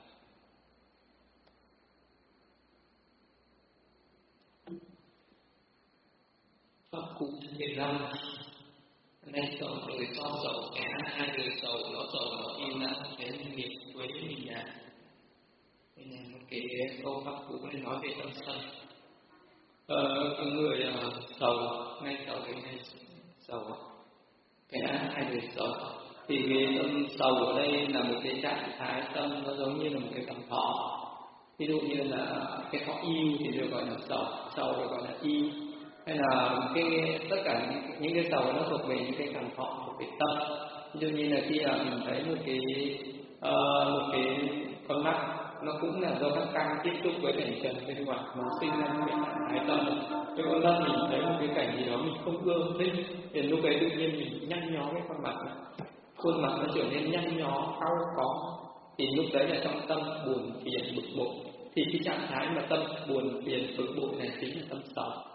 Pháp cụ mười lăm. Nên sầu đời so sầu kẻ hai đời sầu nó sầu nó im lặng đến nghiệp với mình nhà. Đây là một cái câu pháp cụ để nói về tâm sân. Ờ, cái người uh, sầu ngay sầu cái này sầu kẻ hai đời sầu, thì cái tâm sầu ở đây là một cái trạng thái tâm nó giống như là một cái cảm thọ. Ví dụ như là cái thọ yêu thì được gọi là sầu, sầu được gọi là yêu. Hay là cái tất cả những, những cái sầu nó thuộc về những cái cảm thọ, thuộc về tâm. Ví dụ như là khi là mình thấy một cái uh, một cái con mắt, nó cũng là do các căn tiếp xúc với cảnh trần bên ngoài mà sinh ra những cái trạng thái tâm. Cái con mắt mình thấy một cái cảnh gì đó mình không ưa thích, thì lúc ấy tự nhiên mình nhăn nhó cái con mặt này, khuôn mặt nó trở nên nhăn nhó, cau có, thì lúc đấy là trong tâm buồn phiền bực bội. Thì cái trạng thái mà tâm buồn phiền bực bội này chính là tâm sầu.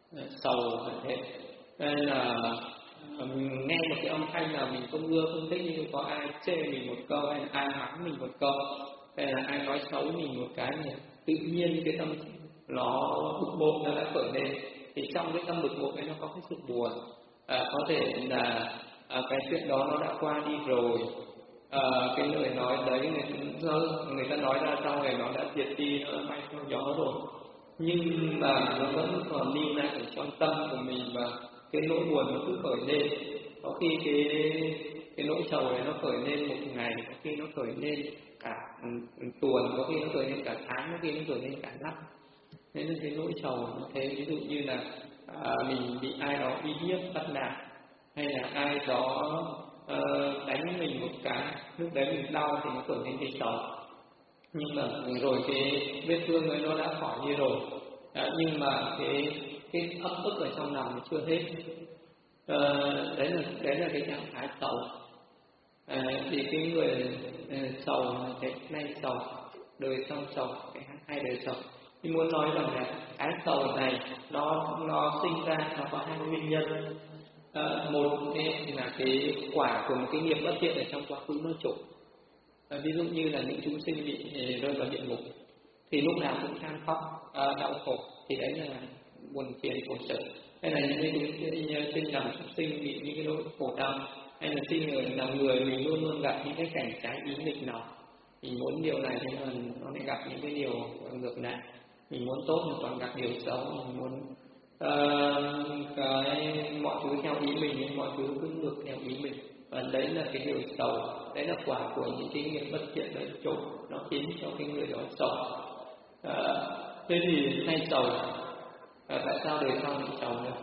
sầu thế. Nên là mình nghe một cái âm thanh nào mình không ưa không thích, nhưng có ai chê mình một câu hay là ai mắng mình một câu hay là ai nói xấu mình một cái, thì tự nhiên cái tâm nó bực bội nó đã khởi lên. Thì trong cái tâm bực bội ấy nó có cái sự buồn, à, có thể là à, cái chuyện đó nó đã qua đi rồi, à, cái lời nói đấy người, người ta nói ra sau này nó đã diệt đi, nó đã bay theo gió rồi, nhưng mà nó vẫn còn lưu lại ở trong tâm của mình, và cái nỗi buồn nó cứ khởi lên. Có khi cái cái nỗi sầu này nó khởi lên một ngày, có khi nó khởi lên cả tuần, có khi nó khởi lên cả tháng, có khi nó khởi lên cả năm. Nên là cái nỗi sầu nó thế. Ví dụ như là à, mình bị ai đó uy hiếp bắt nạt, hay là ai đó uh, đánh mình một cái, lúc đấy mình đau thì nó khởi lên cái sầu. Nhưng mà rồi cái vết thương ấy nó đã khỏi đi rồi, à, nhưng mà cái cái ấp ức ở trong lòng nó chưa hết. À, đấy là đấy là cái trạng thái sầu. À, thì cái người uh, sầu cái nay sầu, đời sau sầu, cái hai đời sầu. Thì muốn nói rằng là cái sầu này nó nó sinh ra nó có hai nguyên nhân. À, một là cái quả của một cái nghiệp bất thiện ở trong quá khứ nó trổ. À, ví dụ như là những chúng sinh bị rơi vào địa ngục thì lúc nào cũng than khóc, à, đau khổ, thì đấy là buồn phiền khổ sở. Hay là những cái chúng sinh làm chúng sinh bị những cái nỗi khổ đau, hay là sinh ở làm người mình luôn luôn gặp những cái cảnh trái ý nghịch nào. Mình muốn điều này thì nó lại gặp những cái điều ngược lại. Mình muốn tốt mà còn gặp điều xấu. Mình muốn uh, cái mọi thứ theo ý mình nhưng mọi thứ cứ ngược theo ý mình, và đấy là cái điều xấu. Đấy là quả của những cái nghiệp bất thiện đấy trộn, nó khiến cho cái người đó sầu. À, thế thì hay sầu, à, tại sao đời sau bị sầu nữa?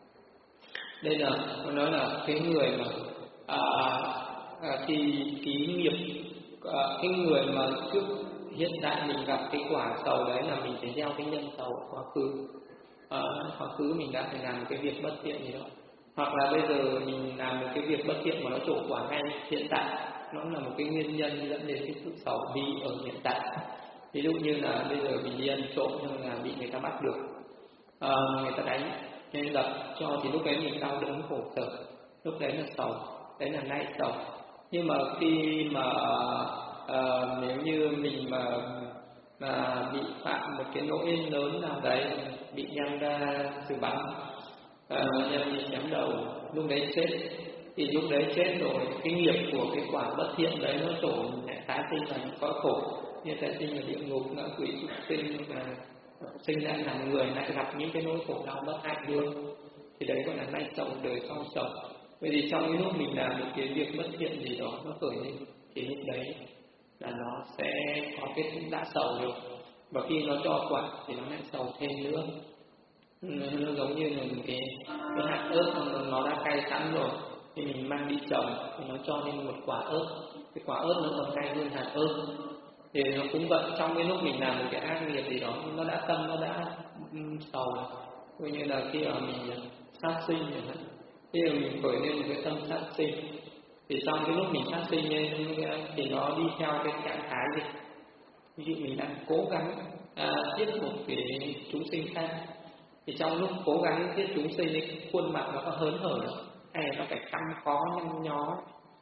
Đây là tôi nói là cái người mà à, à, thì cái nghiệp à, cái người mà trước hiện tại mình gặp cái quả sầu đấy là mình phải gieo cái nhân sầu ở quá khứ. À, quá khứ mình đã phải làm một cái việc bất thiện gì đó, hoặc là bây giờ mình làm một cái việc bất thiện mà nó trổ quả ngay hiện tại, nó là một cái nguyên nhân dẫn đến cái sự sầu bi ở hiện tại. Ví dụ như là bây giờ mình đi ăn trộm nhưng là bị người ta bắt được, à, người ta đánh nên đập cho, thì lúc đấy mình đau đớn khổ sở, lúc đấy là sầu, đấy là nay sầu. Nhưng mà khi mà à, nếu như mình mà mà bị phạm một cái lỗi lớn nào đấy, bị nhang ra xử bắn, à, nhang bị chém đầu, lúc đấy chết, thì lúc đấy chết rồi, cái nghiệp của cái quả bất thiện đấy nó trổ lại tái sinh thành có khổ, như tái sinh ở địa ngục, ngạ quỷ, súc sinh, và sinh ra làm người lại gặp những cái nỗi khổ đau bất hạnh luôn. Thì đấy gọi là nay sầu, đời sau sầu. Vậy thì trong cái lúc mình làm một cái việc bất thiện gì đó nó khởi lên, thì lúc đấy là nó sẽ có cái đã sầu rồi, và khi nó cho quả thì nó lại sầu thêm nữa. Nó giống như là cái, cái hạt ớt nó đã cay sẵn rồi, thì mình mang đi trồng thì nó cho nên một quả ớt, cái quả ớt nó còn cay hơn hạt ớt. Thì nó cũng vậy, trong cái lúc mình làm một cái ác nghiệp gì đó, nó đã tâm nó đã um, sầu. Coi như là khi mà mình sát sinh chẳng hạn, khi mà mình khởi lên một cái tâm sát sinh, thì trong cái lúc mình sát sinh lên thì nó đi theo cái trạng thái gì? Ví dụ mình đang cố gắng à, giết một cái chúng sinh khác, thì trong lúc cố gắng giết chúng sinh ấy, khuôn mặt nó có hớn hở hay là nó phải căng khó nhăn nhó.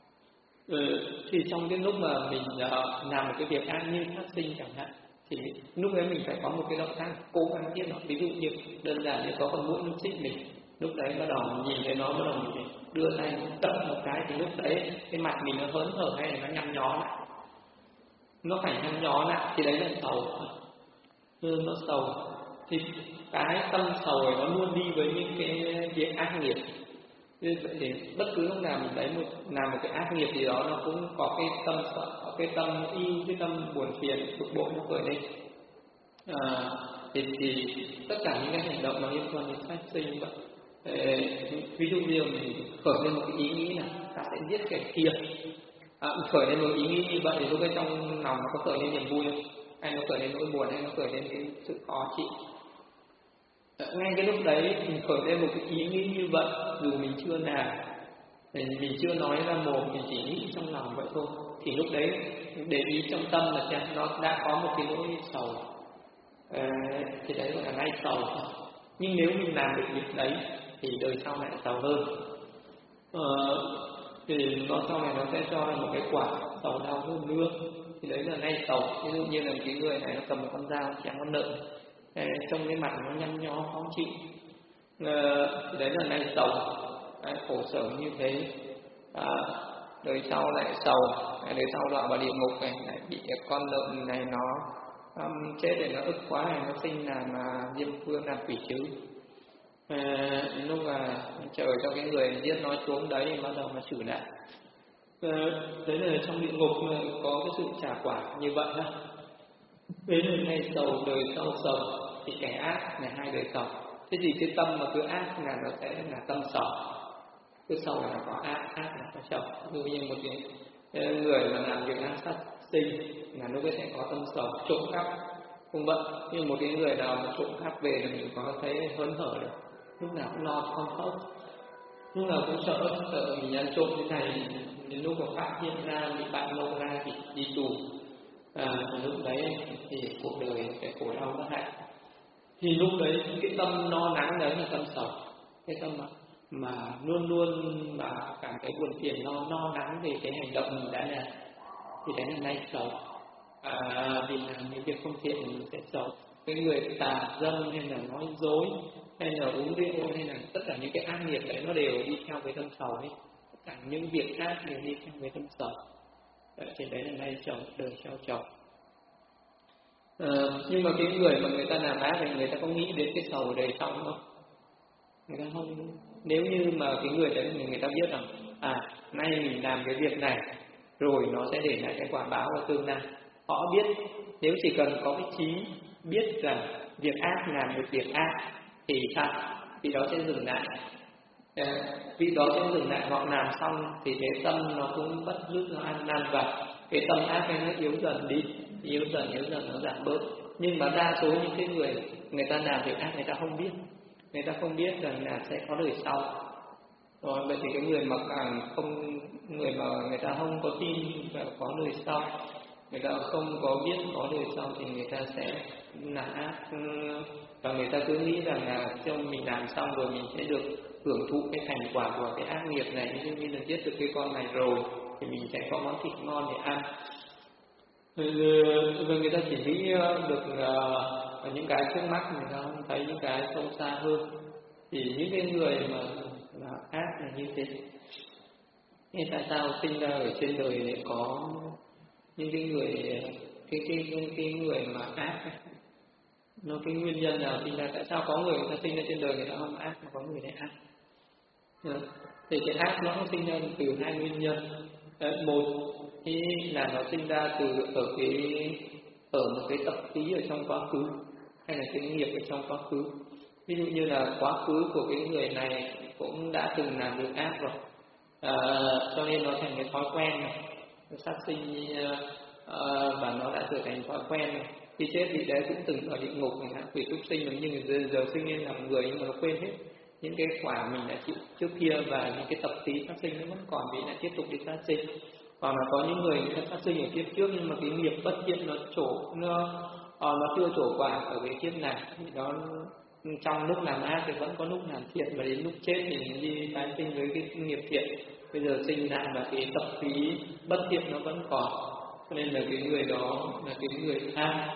Ừ, thì trong cái lúc mà mình uh, làm một cái việc ác như sát sinh chẳng hạn, thì lúc đấy mình phải có một cái động tác cố gắng giết nó. Ví dụ như đơn giản như có con muỗi nó xích mình, lúc đấy bắt đầu mình nhìn thấy nó, bắt đầu mình đưa tay đập một cái, thì lúc đấy cái mặt mình nó hớn hở hay là nó nhăn nhó lại, nó phải nhăn nhó lại, thì đấy là sầu. Ừ, nó sầu. Thì cái tâm sầu này nó luôn đi với những cái việc ác nghiệp. Như vậy thì bất cứ lúc nào mình thấy một làm một cái ác nghiệp gì đó, nó cũng có cái tâm sợ, có cái tâm yêu, cái tâm buồn phiền, bực bội nó khởi lên. À, thì, thì tất cả những cái hành động nó liên quan đến sát sinh vậy. Ê, ví dụ như mình khởi lên một cái ý nghĩ là ta sẽ giết kẻ kia, à, khởi lên một ý nghĩ như vậy, thì lúc ấy trong lòng nó có khởi lên niềm vui không? Hay nó khởi lên nỗi buồn, hay nó khởi lên cái sự khó chịu? Ngay cái lúc đấy mình khởi lên một cái ý nghĩ như vậy, dù mình chưa làm, mình chưa nói ra mồm, mình chỉ nghĩ trong lòng vậy thôi, thì lúc đấy để ý trong tâm là xem nó đã có một cái nỗi sầu. À, thì đấy gọi là ngay sầu. Nhưng nếu mình làm được việc đấy thì đời sau lại giàu hơn. Ờ, thì nó sau này nó sẽ cho ra một cái quả giàu đau hơn nữa. Thì đấy là nay sầu. Ví dụ như là cái người này nó cầm một con dao chém con lợn, trong cái mặt nó nhăn nhó khó chịu, ờ, thì đấy là nay sầu. Đấy, khổ sở như thế. À, đời sau lại sầu, đời sau đọa vào địa ngục này, lại bị con lợn này nó um, chết để nó ức quá này, nó sinh làm uh, diêm vương, làm quỷ trứ. À, lúc là chờ cho cái người giết nó xuống đấy thì bắt đầu nó xử lại. À, đấy là trong địa ngục có cái sự trả quả như vậy đó. Đấy là ngày sầu, đời sau sầu. Thì kẻ ác là hai đời sầu. Thế thì cái tâm mà cứ ác là nó sẽ là tâm sầu. Cứ sầu là nó có ác, ác là có sầu. Ví dụ như một cái người mà làm việc ác sát sinh là lúc ấy sẽ có tâm sầu, trộm cắp không bận. Nhưng một cái người nào mà trộm cắp về là mình có thấy hớn hở được, lúc nào cũng lo không khóc, lúc nào cũng sợ, sợ mình ăn trộm thế này, đến lúc mà phát hiện ra bị bạn lộ ra thì đi tù. À, lúc đấy thì cuộc đời sẽ khổ đau bất hạnh. Thì lúc đấy cái tâm no nắng đấy là tâm sầu, cái tâm mà, mà luôn luôn mà cảm thấy buồn phiền, lo no nắng về cái hành động mình đã làm, thì đấy là nay sầu. À, vì làm những việc không thiện mình sẽ sầu. Cái người tà dâm hay là nói dối hay là uống rượu hay là tất cả những cái ác nghiệp đấy nó đều đi theo với tâm sầu ấy. Tất cả những việc ác đều đi theo với tâm sầu. Đấy, thì đấy là nay sầu, đời sau sầu. À, nhưng mà cái người mà người ta làm ác thì người ta không nghĩ đến cái sầu đời sau không? Người ta không. Nếu như mà cái người đấy người ta biết rằng à nay mình làm cái việc này rồi nó sẽ để lại cái quả báo ở tương lai. Họ biết, nếu chỉ cần có cái trí biết rằng việc ác làm được việc ác thì sao? Vì đó sẽ dừng lại. À, vì đó sẽ dừng lại, họ làm xong thì cái tâm nó cũng bất dứt, nó ăn năn vào. Cái tâm ác này nó yếu dần đi, yếu dần yếu dần nó giảm bớt. Nhưng mà đa số những cái người người ta làm việc ác người ta không biết, người ta không biết rằng là sẽ có đời sau. Rồi vậy thì cái người mà càng không, người mà người ta không có tin và có đời sau, người ta không có biết có đời sau thì người ta sẽ làm ác, và người ta cứ nghĩ rằng là cho mình làm xong rồi mình sẽ được hưởng thụ cái thành quả của cái ác nghiệp này. Ví dụ như là giết được cái con này rồi thì mình sẽ có món thịt ngon để ăn. Rồi người ta chỉ nghĩ được uh, những cái trước mắt, người ta không thấy những cái sâu xa hơn. Thì những cái người mà là ác là như thế. Thế tại sao sinh ra ở trên đời lại có những cái người cái cái cái, cái người mà ác này? Nó cái nguyên nhân nào sinh ra? Tại sao có người người ta sinh ra trên đời người ta không ác mà có người lại ác? Thì cái ác nó sinh ra từ hai nguyên nhân. Một thì là nó sinh ra từ ở cái ở một cái tập khí ở trong quá khứ, hay là cái nghiệp ở trong quá khứ. Ví dụ như là quá khứ của cái người này cũng đã từng làm việc ác rồi, à, cho nên nó thành cái thói quen này, nó sát sinh à, và nó đã trở thành thói quen này. Khi chết vị đấy cũng từng ở địa ngục này, quỷ súc sinh, nhưng giờ, giờ sinh lên làm người nhưng mà nó quên hết những cái quả mình đã chịu trước kia, và những cái tập khí sát sinh nó vẫn còn, vì lại tiếp tục đi sát sinh. Hoặc là có những người người ta sát sinh ở kiếp trước nhưng mà cái nghiệp bất thiện nó trổ, nó nó chưa trổ quả ở cái kiếp này, thì đó trong lúc làm ác thì vẫn có lúc làm thiện, và đến lúc chết thì đi tái sinh với cái nghiệp thiện. Bây giờ sinh lại và cái tập khí bất thiện nó vẫn còn, cho nên là cái người đó là cái người ác.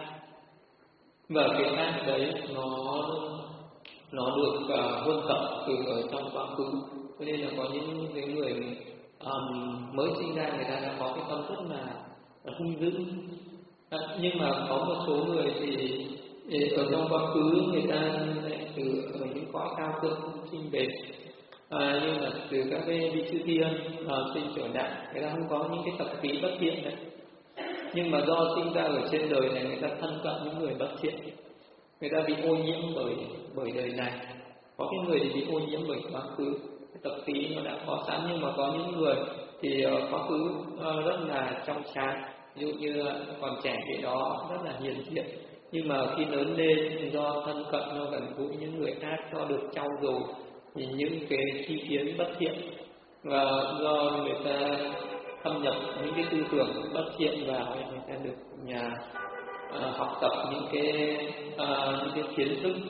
Và cái ác đấy nó nó được uh, huân tập từ ở trong quá khứ, cho nên là có những cái người um, mới sinh ra người ta đã có cái tâm rất là hung dữ. À, nhưng mà có một số người thì, thì ở trong quá khứ người ta lại từ ở những cõi cao thượng sinh về, à, như là từ các cái vị chư thiên uh, sinh trở lại, người ta không có những cái tập khí bất thiện đấy. Nhưng mà do sinh ra ở trên đời này người ta thân cận những người bất thiện, người ta bị ô nhiễm bởi bởi đời này. Có cái người thì bị ô nhiễm bởi quá khứ, cái tập khí nó đã có sẵn, nhưng mà có những người thì uh, quá khứ uh, rất là trong sáng, ví dụ như còn trẻ thì đó rất là hiền thiện, nhưng mà khi lớn lên do thân cận nó gần gũi những người khác, do được trau dồi thì những cái tri kiến bất thiện, và do người ta thâm nhập những cái tư tưởng bất thiện vào, người ta được nhà uh, học tập những cái uh, những cái kiến thức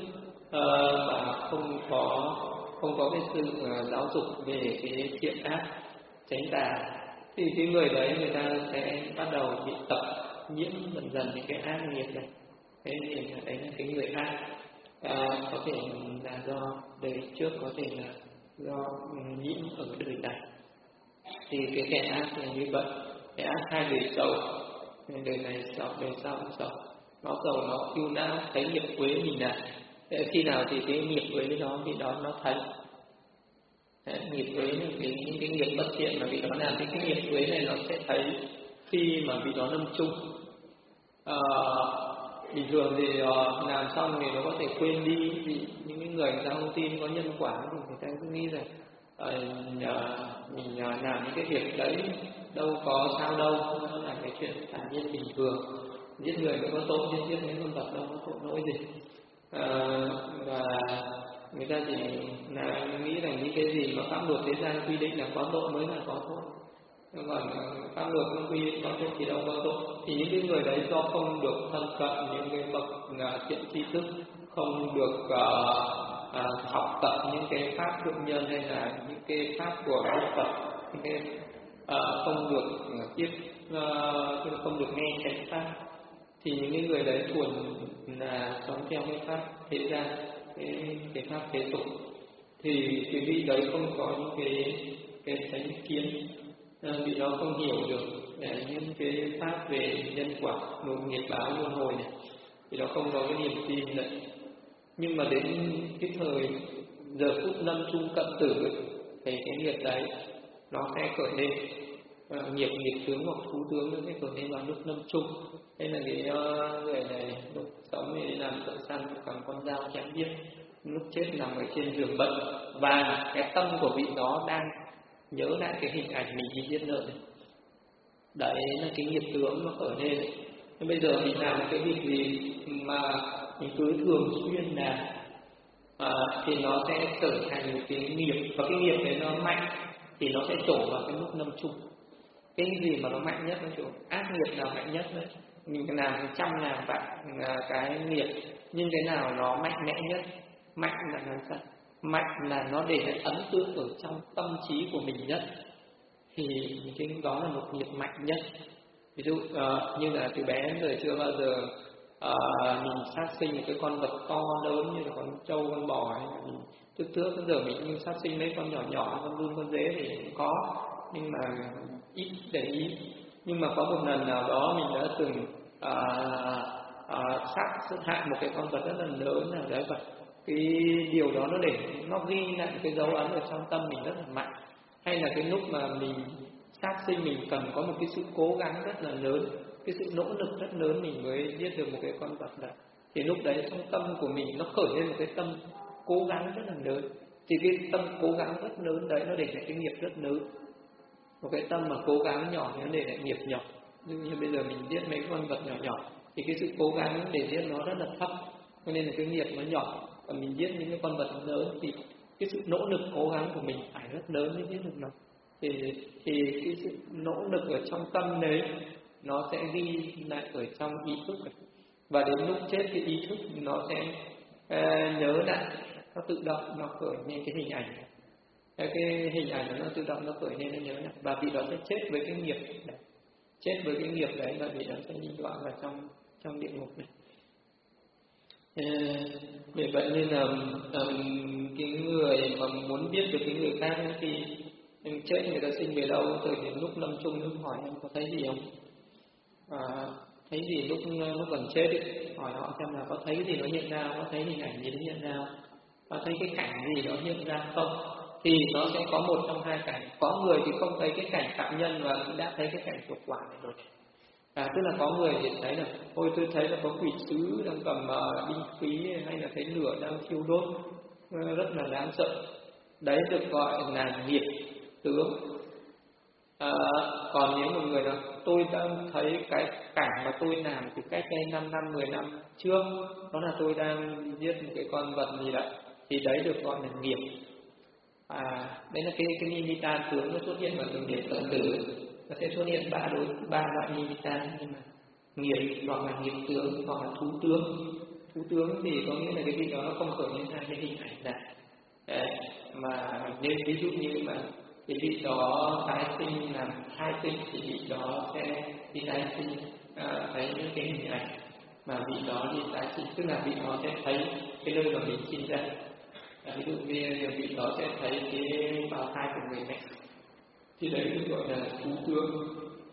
uh, mà không có không có cái sự uh, giáo dục về cái thiện ác tránh tà, thì cái người đấy người ta sẽ bắt đầu bị tập nhiễm dần dần những cái ác nghiệp này. Cái nghiệp đấy là cái người ác, à, có thể là do đời trước, có thể là do nhiễm ở đời này. Thì cái kẻ ác là như vậy, kẻ ác hai đời sầu, đời này sầu, đời sau cũng sầu. Nó sầu, nó yêu não, thấy nghiệp quế mình là khi nào thì cái nghiệp quế đó thì đó nó thấy. Đấy, nghiệp quế là cái, những cái nghiệp bất thiện mà bị nó làm, thì cái nghiệp quế này nó sẽ thấy khi mà bị nó lâm chung. À, bình thường thì uh, làm xong thì nó có thể quên đi, thì những cái người người ta không tin có nhân quả thì người ta cứ nghĩ rằng uh, nhờ, mình uh, làm những cái việc đấy đâu có sao đâu, nó là cái chuyện thản nhiên bình thường, giết người mới có tội, giết giết những con vật đâu có tội lỗi gì. Uh, và người ta chỉ là nghĩ rằng những cái gì mà pháp luật thế gian quy định là có tội mới là có tội, còn pháp luật không quy định có tội thì đâu có tội. Thì những cái người đấy do không được thân cận những cái bậc thiện tri thức, không được uh, uh, học tập những cái pháp thượng nhân hay là những cái pháp của Đức Phật, những cái uh, không được tiếp uh, không được nghe chánh pháp, thì những cái người đấy thuần là sống theo cái pháp thế gian, cái cái pháp thế tục, thì cái vị đấy không có những cái cái chánh kiến, vì nó không hiểu được những cái pháp về nhân quả, luồng nghiệp báo luân hồi này, thì nó không có cái niềm tin này. Nhưng mà đến cái thời giờ phút lâm chung cận tử thì cái nghiệp đấy nó sẽ khởi lên, nghiệp nghiệp tướng hoặc thú tướng nó sẽ khởi lên vào lúc lâm chung. Đây là cái người này lúc sống thì làm thợ săn cầm con dao chém giết, lúc chết nằm ở trên giường bệnh, và cái tâm của vị đó đang nhớ lại cái hình ảnh mình đi giết lợn. Đấy là cái nghiệp tướng nó khởi lên. Nhưng bây giờ mình làm cái việc gì mà mình cứ thường xuyên làm à, thì nó sẽ trở thành một cái nghiệp, và cái nghiệp đấy nó mạnh thì nó sẽ trổ vào cái lúc lâm chung. Cái gì mà nó mạnh nhất nó trổ, ác nghiệp nào mạnh nhất đấy, mình làm trăm ngàn vạn cái nghiệp, nhưng cái nào nó mạnh mẽ nhất? Mạnh là làm sao? Mạnh là nó để lại ấn tượng ở trong tâm trí của mình nhất, thì cái đó là một nghiệp mạnh nhất. Ví dụ uh, như là từ bé đến giờ chưa bao giờ uh, mình sát sinh một cái con vật to lớn như là con trâu, con bò ấy. Mình trước trước bây giờ mình như sát sinh mấy con nhỏ nhỏ, con giun, con dế thì cũng có, nhưng mà ít để ý. Nhưng mà có một lần nào đó mình đã từng uh, uh, sát hại một cái con vật rất là lớn nào đấy, và cái điều đó nó để nó ghi lại cái dấu ấn ở trong tâm mình rất là mạnh. Hay là cái lúc mà mình sát sinh mình cần có một cái sự cố gắng rất là lớn, cái sự nỗ lực rất lớn mình mới giết được một cái con vật này, thì lúc đấy trong tâm của mình nó khởi lên một cái tâm cố gắng rất là lớn. Thì cái tâm cố gắng rất lớn đấy nó để lại cái nghiệp rất lớn. Một cái tâm mà cố gắng nhỏ nó để lại nghiệp nhỏ. Như, như bây giờ mình giết mấy con vật nhỏ nhỏ thì cái sự cố gắng để giết nó rất là thấp, cho nên là cái nghiệp nó nhỏ. Còn mình giết những cái con vật lớn thì cái sự nỗ lực cố gắng của mình phải rất lớn mới giết được nó. Thì, thì cái sự nỗ lực ở trong tâm đấy nó sẽ ghi lại ở trong ý thức, và đến lúc chết cái ý thức nó sẽ uh, nhớ lại, nó tự động nó khởi lên cái hình ảnh, cái hình ảnh nó tự động nó khởi lên nó nhớ lại, và vị đó sẽ chết với cái nghiệp đấy. Chết với cái nghiệp đấy và vị đó sẽ đi đoạn vào trong trong địa ngục này. Vì vậy nên là um, cái người mà muốn biết được cái người khác thì em chết người ta sinh về đâu, từ đến lúc lâm chung lúc hỏi em có thấy gì không, à, thấy gì lúc lúc gần chết ấy, hỏi họ xem là có thấy gì nó hiện ra, có thấy hình ảnh gì nó hiện ra, có thấy cái cảnh gì nó hiện ra không, thì nó sẽ có một trong hai cảnh. Có người thì không thấy cái cảnh phạm nhân và đã thấy cái cảnh thuộc quả này rồi. À, tức là có người thì thấy là ôi tôi thấy là có quỷ sứ đang cầm uh, binh khí, hay là thấy lửa đang thiêu đốt, uh, rất là đáng sợ. Đấy được gọi là nghiệp tướng. À, còn nếu một người là tôi đang thấy cái cảnh mà tôi làm từ cách đây năm năm, mười năm trước, đó là tôi đang giết một cái con vật gì đấy, thì đấy được gọi là nghiệp. À, đấy là cái cái nimitta tướng nó xuất hiện vào từng nghiệp cận tử. Nó sẽ xuất hiện ba đối ba loại nimitta, nhưng mà nghiệp hoặc là nghiệp tướng hoặc là thú tướng. Phú tướng thì có nghĩa là cái vị đó nó không khởi lên hai cái hình ảnh này. Đấy, mà nên ví dụ như mà cái vị đó tái sinh làm hai sinh thì vị đó sẽ đi tái sinh à, thấy những cái hình ảnh mà vị đó đi tái sinh, tức là vị đó sẽ thấy cái nơi mà mình sinh ra. À, ví dụ như vị đó sẽ thấy cái bào thai của người mẹ, thì đấy được gọi là phú tướng.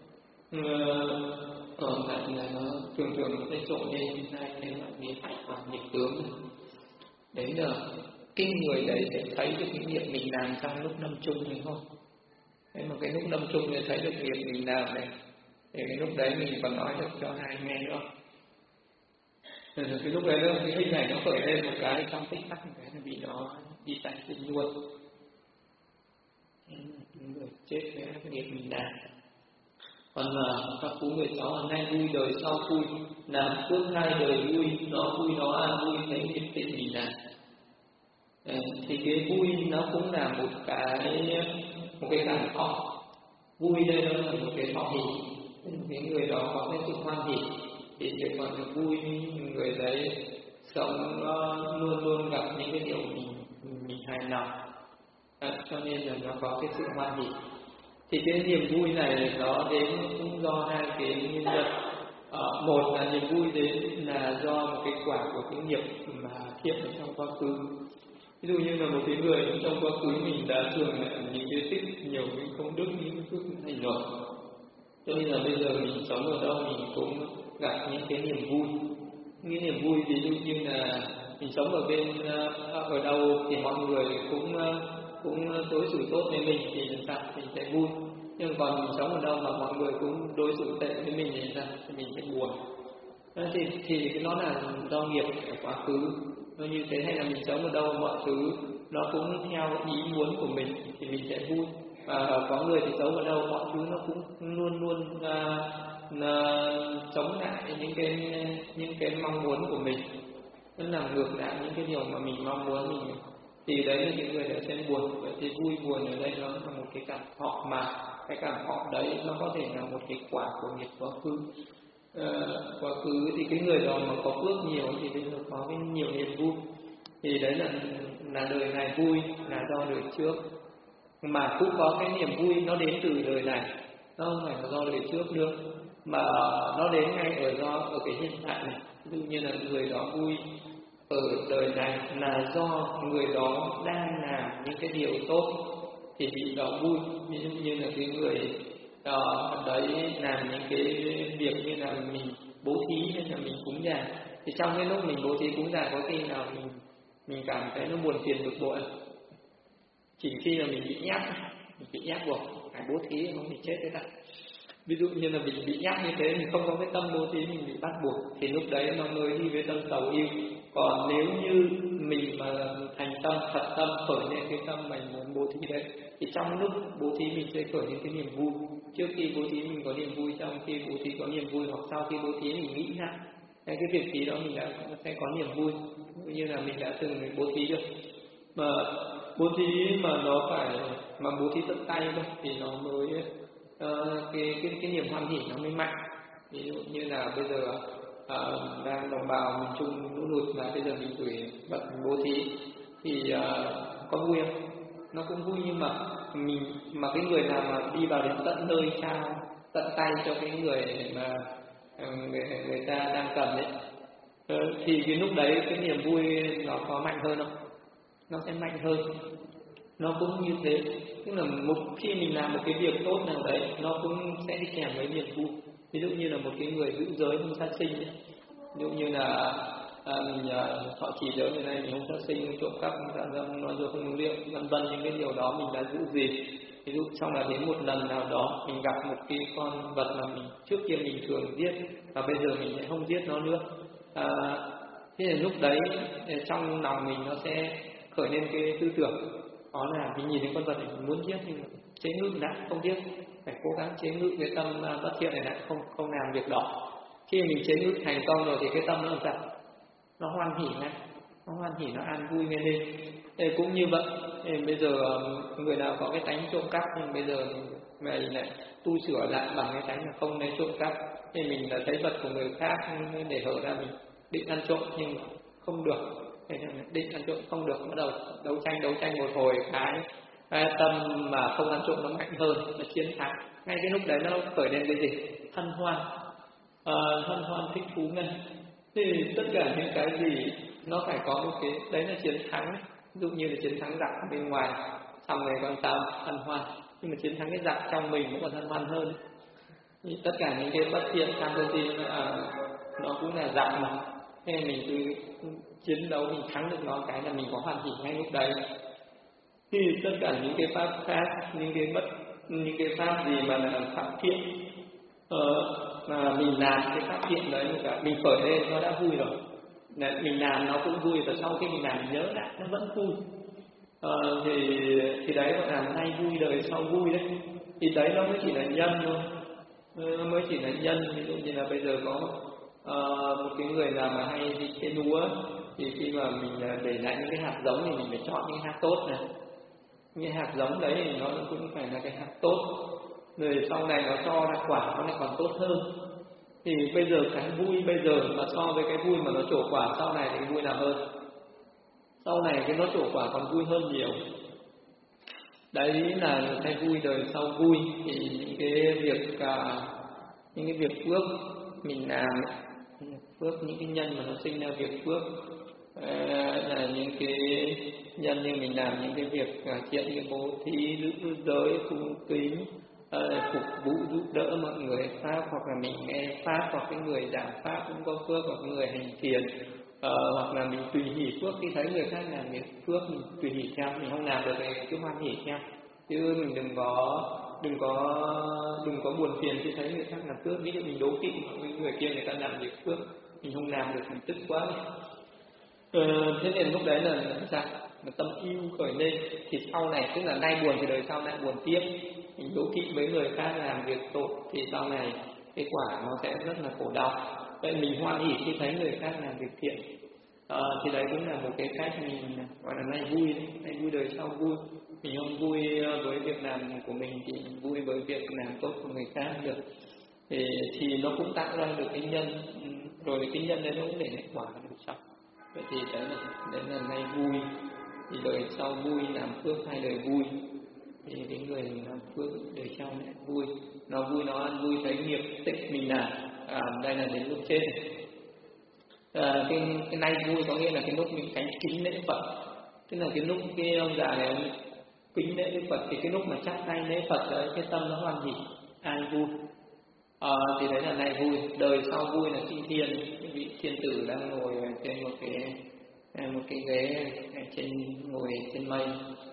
Còn lại là nó thường thường nó sẽ trộn lên hai cái loại nghiệp và nghiệp tướng. Đấy là cái người đấy sẽ thấy được những nghiệp mình làm trong lúc lâm chung, đúng không? Thế mà cái lúc lâm chung thì thấy được nghiệp mình làm này, thì cái lúc đấy mình còn nói được cho hai nghe nữa. Thì cái lúc đấy đó, cái hình này nó khởi lên một cái trong tích tắc, một cái là bị nó đi tái sinh luôn. Những người chết với cái nghiệp mình làm. Còn là các phú mười sáu là nay vui đời sau vui, làm phước hai đời vui, nó vui nó an vui thấy nghiệp tình mình làm. À, thì cái vui nó cũng là một cái một cái cảm thọ. Vui đây nó là một cái thọ hỷ, cái người đó có cái sự hoan hỷ thì cái còn được vui, người đấy sống uh, luôn luôn gặp những cái điều mình mình hài lòng, à, cho nên là nó có cái sự hoan hỷ. Thì cái niềm vui này nó đến cũng do hai cái nguyên nhân. À, một là niềm vui đến là do một cái quả của cái nghiệp mà thiện ở trong quá khứ. Ví dụ như là một cái người trong quá khứ mình đã thường làm những cái tích nhiều cái công đức, những cái phước thành rồi, cho nên là bây giờ mình sống ở đâu mình cũng gặp những cái niềm vui. Những niềm vui ví dụ như là mình sống ở bên ở đâu thì mọi người cũng cũng đối xử tốt với mình thì sao mình sẽ vui, nhưng còn mình sống ở đâu mà mọi người cũng đối xử tệ với mình thì sao thì mình sẽ buồn. Đó, thì thì nó là do nghiệp ở quá khứ nó như thế, hay là mình sống ở đâu mọi thứ nó cũng theo ý muốn của mình thì mình sẽ vui. Và có người thì sống ở đâu mọi thứ nó cũng luôn luôn uh, uh, chống lại những cái những cái mong muốn của mình, nó làm ngược lại những cái điều mà mình mong muốn mình, thì đấy là những người đã sẽ buồn. Vậy thì vui buồn ở đây nó là một cái cảm thọ, mà cái cảm thọ đấy nó có thể là một cái quả của nghiệp quá khứ. Uh, quá khứ thì cái người đó mà có phước nhiều thì bây giờ có cái nhiều niềm vui, thì đấy là là đời này vui là do đời trước, mà cũng có cái niềm vui nó đến từ đời này, nó không phải là do đời trước nữa, mà nó đến ngay ở do ở cái hiện tại này. Ví dụ như là người đó vui ở đời này là do người đó đang làm những cái điều tốt thì vị đó vui. Ví dụ như là cái người đó đấy làm những cái việc như là mình bố thí hay là mình cúng dường, thì trong cái lúc mình bố thí cúng dường có khi nào mình mình cảm thấy nó buồn phiền bực bội, chỉ khi là mình bị ép mình bị ép buộc phải bố thí không bị chết đấy ạ. Ví dụ như là mình bị ép như thế, mình không có cái tâm bố thí, mình bị bắt buộc, thì lúc đấy nó mới đi với tâm sầu yêu. Còn nếu như mình mà thành tâm thật tâm khởi lên cái tâm mình muốn bố thí đấy, thì trong lúc bố thí mình sẽ khởi lên cái niềm vui. Trước khi bố thí mình có niềm vui, trong khi bố thí có niềm vui, hoặc sau khi bố thí mình nghĩ lại cái việc thí đó mình đã sẽ có niềm vui, như là mình đã từng bố thí được. Mà bố thí mà nó phải mà bố thí tận tay thôi thì nó mới uh, cái cái cái niềm hoan hỉ nó mới mạnh. Ví dụ như là bây giờ uh, đang đồng bào miền Trung lũ lụt mà bây giờ mình gửi bật bố thí thì uh, có vui không? Nó cũng vui, nhưng mà mình mà cái người nào mà đi vào đến tận nơi trao tận tay cho cái người mà người, người ta đang cần đấy, uh, thì cái lúc đấy cái niềm vui nó có mạnh hơn không? Nó sẽ mạnh hơn. Nó cũng như thế, tức là một khi mình làm một cái việc tốt nào đấy nó cũng sẽ đi kèm với niềm vui. Ví dụ như là một cái người giữ giới không sát sinh ấy. Ví dụ như là à, mình thọ trì giới ngày nay mình không sát sinh, trộm cắp, tàn dâm, nói dối không liệu, vân vân, những cái điều đó mình đã giữ gì. Ví dụ xong là đến một lần nào đó mình gặp một cái con vật mà mình trước kia mình thường giết và bây giờ mình sẽ không giết nó nữa. À, thế là lúc đấy trong lòng mình nó sẽ khởi lên cái tư tưởng đó là mình nhìn thấy con vật này mình muốn giết nhưng mà chế ngự đã không giết, phải cố gắng chế ngự cái tâm bất thiện này lại không không làm việc đó. Khi mình chế ngự thành công rồi thì cái tâm nó làm sao? Nó hoan hỉ ngay, nó hoan hỉ, nó an vui ngay lên. Thế cũng như vậy, thế bây giờ người nào có cái tánh trộm cắp nhưng bây giờ mình lại tu sửa lại bằng cái tánh là không nên trộm cắp, thì mình là thấy vật của người khác để hở ra mình định ăn trộm nhưng không được, định ăn trộm không được, bắt đầu đấu tranh đấu tranh một hồi, cái, cái tâm mà không ăn trộm nó mạnh hơn, nó chiến thắng. Ngay cái lúc đấy nó khởi lên cái gì? Hân hoan, à, hân hoan thích thú ngân. Thì tất cả những cái gì nó phải có một cái đấy là chiến thắng. Ví dụ như là chiến thắng giặc bên ngoài, xong rồi còn sao hân hoan, nhưng mà chiến thắng cái giặc trong mình cũng còn hân hoan hơn. Thì tất cả những cái bất thiện fantasy à, nó cũng là giặc mà, thế mình cứ chiến đấu mình thắng được nó cái là mình có hoàn hỷ ngay lúc đấy. Thì tất cả những cái pháp khác, những cái bất những cái pháp gì mà là pháp thiện, ờ, mà mình làm cái pháp thiện đấy cả mình khởi lên nó đã vui rồi. Đấy, mình làm nó cũng vui, và sau khi mình làm mình nhớ lại nó vẫn vui. Ờ, thì thì đấy gọi là nay vui đời sau vui đấy. Thì đấy nó mới chỉ là nhân thôi, nó mới chỉ là nhân. Ví dụ như là bây giờ có uh, một cái người nào mà hay đi cây lúa, thì khi mà mình để lại những cái hạt giống thì mình phải chọn những hạt tốt này. Những hạt giống đấy thì nó cũng phải là cái hạt tốt, rồi sau này nó cho ra quả nó lại còn tốt hơn. Thì bây giờ cái vui bây giờ mà so với cái vui mà nó trổ quả sau này thì vui nào hơn? Sau này cái nó trổ quả còn vui hơn nhiều. Đấy là cái vui đời sau vui. Thì những cái việc à, những cái việc phước mình làm, phước những cái nhân mà nó sinh ra việc phước, à, là những cái nhân như mình làm những cái việc à, thiện như bố thí, giữ giới, cung kính, à, phục vụ giúp đỡ mọi người pháp, hoặc là mình nghe pháp, hoặc cái người giảng pháp cũng có phước, hoặc người hành thiền. Ờ, hoặc là mình tùy hỷ phước khi thấy người khác làm việc phước mình tùy hỷ theo, mình không làm được thì cứ hoan hỷ theo, chứ mình đừng có đừng có đừng có buồn phiền khi thấy người khác làm phước. Ví dụ mình đố kỵ với người kia người ta làm việc phước mình không làm được mình tức quá. Ờ, thế nên lúc đấy là sao mà tâm yêu khởi lên, thì sau này tức là nay buồn thì đời sau lại buồn tiếp. Mình đố kỵ với người khác làm việc tội thì sau này cái quả nó sẽ rất là khổ đau. Vậy mình hoan hỷ khi thấy người khác làm việc thiện, à, thì đấy cũng là một cái cách mình gọi là nay vui, nay vui đời sau vui. Mình không vui với việc làm của mình thì vui với việc làm tốt của người khác được, thì thì nó cũng tạo ra được cái nhân, rồi cái nhân đấy nó cũng để lại quả được sau. Vậy thì đấy là đấy là nay vui, thì đời sau vui, làm phước hai đời vui. Thì cái người làm phước đời sau lại vui, nó vui nó ăn vui thấy nghiệp tích mình làm. À, đây là đến lúc chết này. À, cái, cái nay vui có nghĩa là cái lúc mình cánh kính lễ Phật, tức là cái lúc cái ông già này ông kính lễ Đức Phật, thì cái lúc mà chắp tay lễ Phật đấy cái tâm nó hoan hỷ, an vui. À, thì đấy là nay vui. Đời sau vui là sinh thiên, cái vị thiên tử đang ngồi trên một cái một cái ghế trên ngồi trên mây,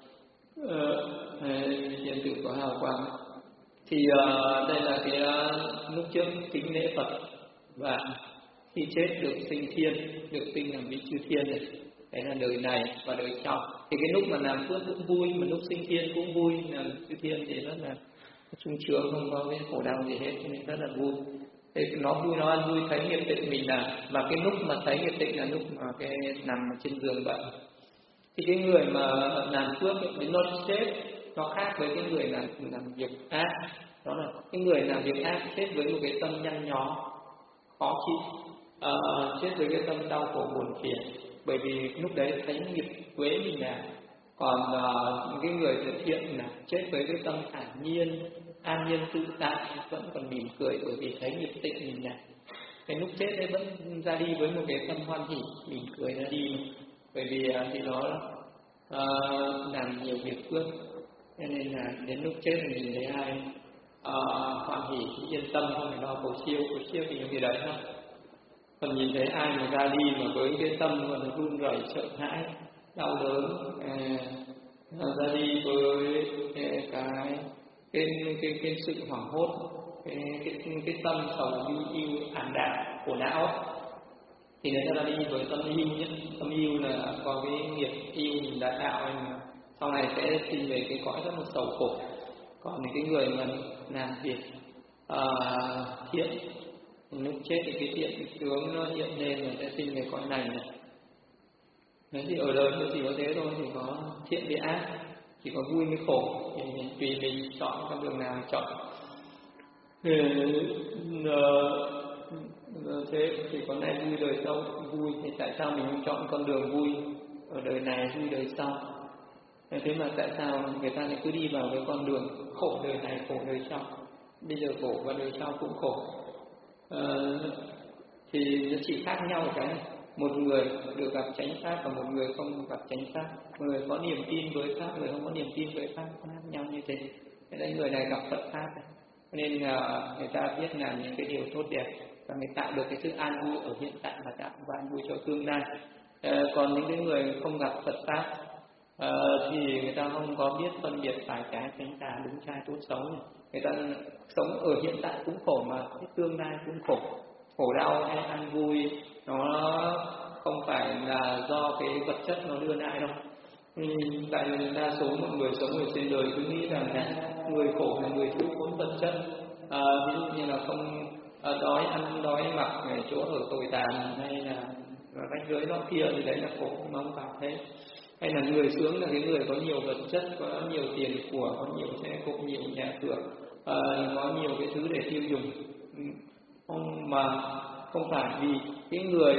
ờ, thiên tử có hào quang. Thì uh, đây là cái uh, lúc trước kính lễ Phật, và khi chết được sinh thiên, được sinh làm vị chư thiên này. Đấy là đời này và đời sau. Thì cái lúc mà làm phước cũng vui, mà lúc sinh thiên cũng vui, làm chư thiên thì rất là sung sướng, không có cái khổ đau gì hết, cho nên rất là vui. Thì nó vui nó ăn vui thấy nghiệp tịnh mình làm, và cái lúc mà thấy nghiệp tịnh là lúc mà cái nằm trên giường bệnh. Thì cái người mà làm phước đến nó chết nó khác với cái người làm làm việc ác. Đó là cái người làm việc ác chết với một cái tâm nhăn nhó, khó chịu, à, chết với cái tâm đau khổ buồn phiền, bởi vì lúc đấy thấy nghiệp quế mình làm. Còn uh, cái người thực hiện là chết với cái tâm thản nhiên, an nhiên tự tại, vẫn còn mỉm cười bởi vì thấy nghiệp tịnh mình làm. Cái lúc chết ấy vẫn ra đi với một cái tâm hoan hỉ, mỉm cười ra đi, bởi vì uh, thì nó uh, làm nhiều việc phước. Cho nên là đến lúc chết thì nhìn thấy ai uh, hoan hỉ thì yên tâm, không phải lo cầu siêu, cầu siêu thì những cái đấy thôi. Còn nhìn thấy ai mà ra đi mà với cái tâm mà nó run rẩy, sợ hãi, đau đớn, à, ra đi với cái cái cái, cái, cái sự hoảng hốt, cái, cái, cái tâm sầu bi yêu ảm đạm khổ não, thì người ta ra đi với tâm yêu nhé. Tâm yêu là có cái nghiệp yêu mình đã tạo, mà sau này sẽ sinh về cái cõi rất là sầu khổ. Còn cái người mà làm việc uh, thiện, lúc chết thì cái thiện tướng nó hiện lên và sẽ sinh về cõi này này. Thế thì ở đời nó chỉ có thế thôi, thì có thiện với ác, chỉ có vui với khổ, thì mình tùy mình chọn con đường nào chọn. thế thì con này vui đời sau vui, thì tại sao mình không chọn con đường vui ở đời này vui đời sau? Thế mà tại sao người ta lại cứ đi vào cái con đường khổ đời này khổ đời sau? Bây giờ khổ và đời sau cũng khổ. À, thì nó chỉ khác nhau một cái này. Một người được gặp chánh pháp và một người không gặp chánh pháp. Một người có niềm tin với pháp, người không có niềm tin với pháp, có khác nhau như thế. Thế nên người này gặp Phật pháp này. Nên uh, người ta biết làm những cái điều tốt đẹp và người tạo được cái sự an vui ở hiện tại và tạo và an vui cho tương lai. Uh, còn những cái người không gặp Phật pháp uh, thì người ta không có biết phân biệt phải trái chánh tà đúng sai tốt xấu này. Người ta sống ở hiện tại cũng khổ mà cái tương lai cũng khổ. Khổ đau hay an vui nó không phải là do cái vật chất nó đưa lại đâu. Tại đa số mọi người sống ở trên đời cứ nghĩ rằng là người khổ là người thiếu thốn vật chất, à, ví dụ như là không à, đói ăn đói mặc ở chỗ ở tồi tàn hay là rách rưới nó kia thì đấy là khổ, mà không phải thế. Hay là người sướng là cái người có nhiều vật chất, có nhiều tiền của, có nhiều xe cộ, nhiều nhà cửa, à, có nhiều cái thứ để tiêu dùng. Không, mà không phải vì cái người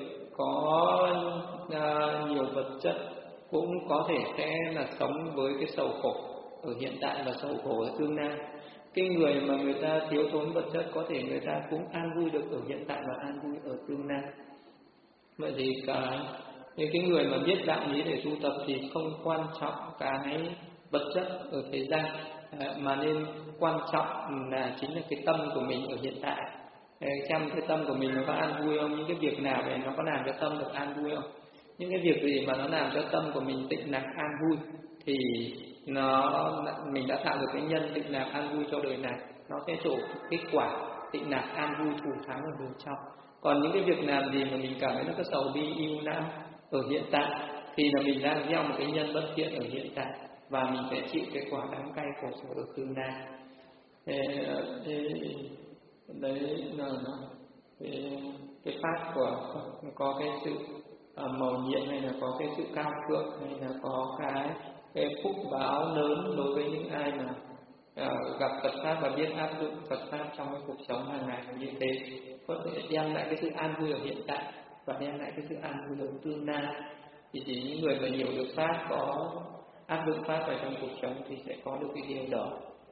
có à, nhiều vật chất cũng có thể sẽ là sống với cái sầu khổ ở hiện tại và sầu khổ ở tương lai. Cái người mà người ta thiếu thốn vật chất có thể người ta cũng an vui được ở hiện tại và an vui ở tương lai. Vậy thì cái thì cái người mà biết đạo lý để tu tập thì không quan trọng cái vật chất ở thế gian, mà nên quan trọng là chính là cái tâm của mình ở hiện tại. Trong cái tâm của mình nó có an vui không? Những cái việc nào để nó có làm cho tâm được an vui không? Những cái việc gì mà nó làm cho tâm của mình tịnh lạc an vui thì nó mình đã tạo được cái nhân tịnh lạc an vui cho đời này, nó sẽ trổ kết quả tịnh lạc an vui thù thắng ở đời sau. Còn những cái việc làm gì mà mình cảm thấy nó có sầu bi yêu não ở hiện tại thì là mình đang gieo một cái nhân bất thiện ở hiện tại và mình sẽ chịu cái quả đắng cay khổ sở ở tương lai. Thế, thế, đấy là cái, cái pháp của có cái sự uh, màu nhiệm hay là có cái sự cao thượng hay là có cái cái phúc báo lớn đối với những ai mà uh, gặp Phật pháp và biết áp dụng Phật pháp trong cái cuộc sống hàng ngày như thế, có thể đem lại cái sự an vui ở hiện tại và đem lại cái sự an vui ở tương lai. Thì chỉ những người mà hiểu được pháp, có áp dụng pháp vào trong cuộc sống thì sẽ có được cái điều đó.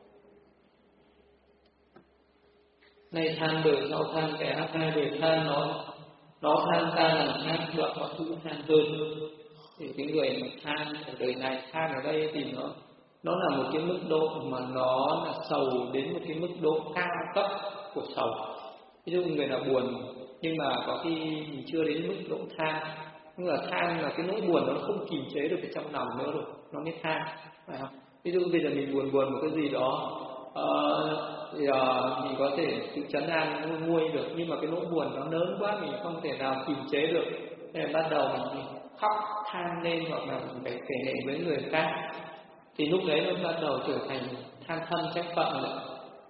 Này than đời sau than kẻ ác hai đời than nó nó than ta làm than đoạn mọi thứ than hơn. Thì cái người mà than ở đời này, than ở đây thì nó nó là một cái mức độ mà nó là sầu đến một cái mức độ cao cấp của sầu. Ví dụ người nào buồn nhưng mà có khi mình chưa đến mức độ than, nhưng mà than là cái nỗi buồn nó không kiềm chế được ở trong lòng nữa rồi, nó mới than, phải không? Ví dụ bây giờ mình buồn buồn một cái gì đó, uh, thì uh, mình có thể tự chấn an nguôi được, nhưng mà cái nỗi buồn nó lớn quá mình không thể nào kiềm chế được, nên bắt đầu mình khóc than lên hoặc là mình phải kể lể với người khác, thì lúc đấy nó bắt đầu trở thành than thân trách phận rồi.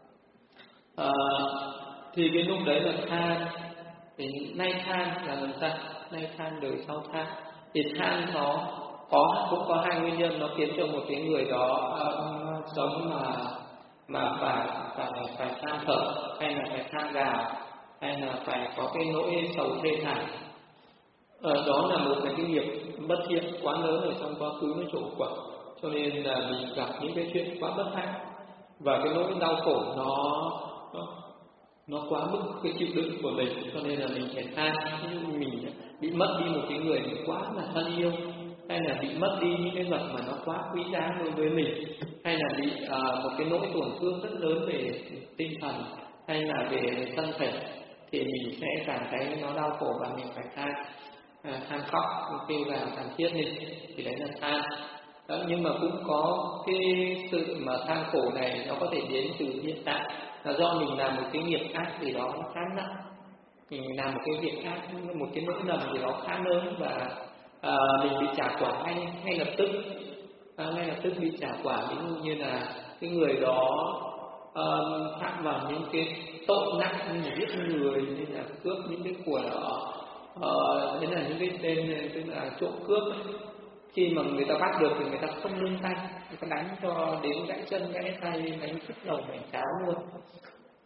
Uh, thì cái lúc đấy là than, thì nay than là làm sao? Nay than đời sau than. Thì than nó có cũng có hai nguyên nhân nó khiến cho một cái người đó uh, sống mà mà phải phải phải than thở, hay là phải than gào, hay là phải có cái nỗi sầu thê thảm. Ờ, đó là một cái nghiệp bất thiện quá lớn ở trong quá khứ nó trổ quả, cho nên là mình gặp những cái chuyện quá bất hạnh và cái nỗi đau khổ nó nó, nó quá mức cái chịu đựng của mình, cho nên là mình phải than. Mình bị mất đi một cái người mình quá là thân yêu, hay là bị mất đi những cái vật mà nó quá quý giá đối với mình, hay là bị à, một cái nỗi tổn thương rất lớn về tinh thần hay là về thân thể, thì mình sẽ cảm thấy nó đau khổ và mình phải than, à, than khóc, kêu gào thảm thiết lên, thì đấy là than. Đó, nhưng mà cũng có cái sự mà than khổ này nó có thể đến từ hiện tại, là do mình làm một cái nghiệp ác gì đó nó khá nặng, mình làm một cái việc ác, một cái nỗi lầm gì đó khá lớn và à, mình bị trả quả ngay ngay lập tức, à, ngay lập tức bị trả quả. Ví dụ như là cái người đó uh, phạm vào những cái tội nặng như giết người, như là cướp những cái của đó, uh, thế là những cái tên tức là trộm cướp ấy. Khi mà người ta bắt được thì người ta không nương tay, người ta đánh cho đến gãy chân gãy tay, đánh phức đầu mảnh cháo luôn.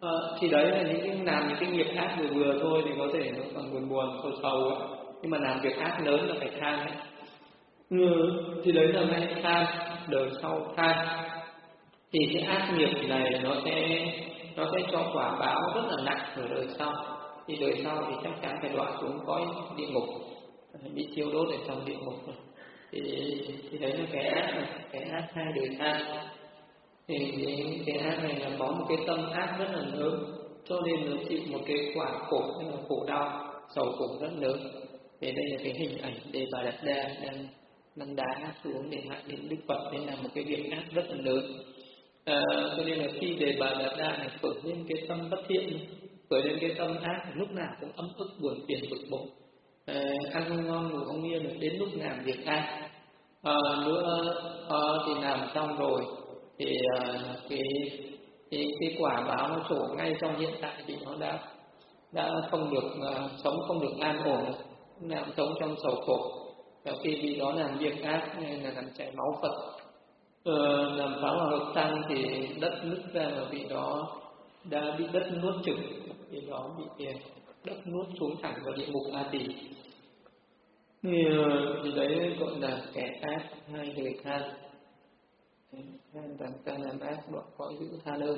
À, thì đấy là những cái làm những cái nghiệp ác vừa vừa thôi thì có thể nó còn buồn buồn sầu sầu ấy. Nhưng mà làm việc ác lớn là phải than ấy. Ừ, thì đấy là ngay than, đời sau than. Thì cái ác nghiệp này nó sẽ nó sẽ cho quả báo rất là nặng ở đời sau. Thì đời sau thì chắc chắn phải đọa xuống cõi địa ngục, bị thiêu đốt ở trong địa ngục. Thì, thì đấy là cái ác này, cái ác hai đời than. Thì cái, cái ác này là có một cái tâm ác rất là lớn, cho nên nó chịu một cái quả khổ, là khổ đau, sầu khổ rất lớn. Thì đây là cái hình ảnh Đề Bà Đạt Đa đang nâng đá xuống để hại đến Đức Phật, nên là một cái việc ác rất là lớn. À, cho nên là khi Đề Bà Đạt Đa này khởi lên cái tâm bất thiện, khởi lên cái tâm ác, lúc nào cũng ấm ức buồn phiền bực bội, à, ăn không ngon ngủ không yên, đến lúc làm việc ác. À, nữa à, thì làm xong rồi thì à, cái, cái cái quả báo nó trổ ngay trong hiện tại thì nó đã đã không được uh, sống không được an ổn, làm sống trong sầu khổ. Và khi vì đó làm việc ác nên là làm chảy máu Phật, ờ, làm phá hòa hợp tăng thì đất nứt ra, và vị đó đã bị đất nuốt chửng, vì đó bị đất nuốt xuống thẳng vào địa ngục A Tỳ. Thì, thì đấy gọi là kẻ ác hai đời than. Than rằng ta làm ác đoạn cõi giữ than ơn.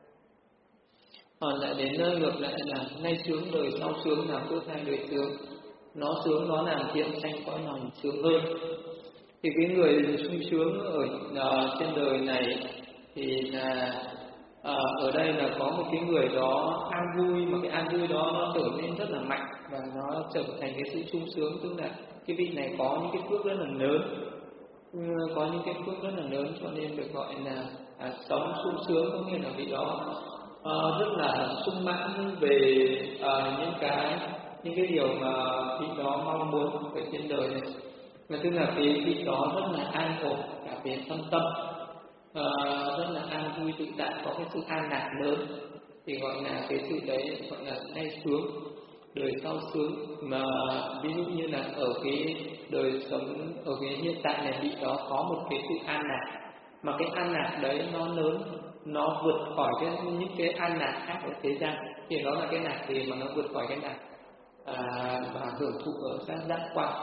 Còn lại đến ngược lại là nay sướng đời sau sướng, làm phước hai đời sướng. Nó sướng nó làm thiện sanh cõi lòng sướng hơn. Thì cái người sung sướng ở uh, trên đời này thì là uh, ở đây là có một cái người đó an vui, mà cái an vui đó nó trở nên rất là mạnh và nó trở thành cái sự sung sướng, tức là cái vị này có những cái phước rất là lớn, có những cái phước rất là lớn, cho nên được gọi là à, sống sung sướng, có nghĩa là vị đó à, rất là sung mãn về à, những cái những cái điều mà vị đó mong muốn ở trên đời này. Và tức là cái vị đó rất là an ổn cả về thân tâm, à, rất là an vui tự tại, có cái sự an lạc lớn, thì gọi là cái sự đấy gọi là nay sướng đời sau sướng. Mà ví dụ như là ở cái đời sống ở cái hiện tại này, vị đó có một cái sự an lạc, mà cái an lạc đấy nó lớn, nó vượt khỏi cái những cái an lạc khác ở thế gian. Thì đó là cái lạc gì mà nó vượt khỏi cái lạc à, và hưởng thụ ở sát giác quan.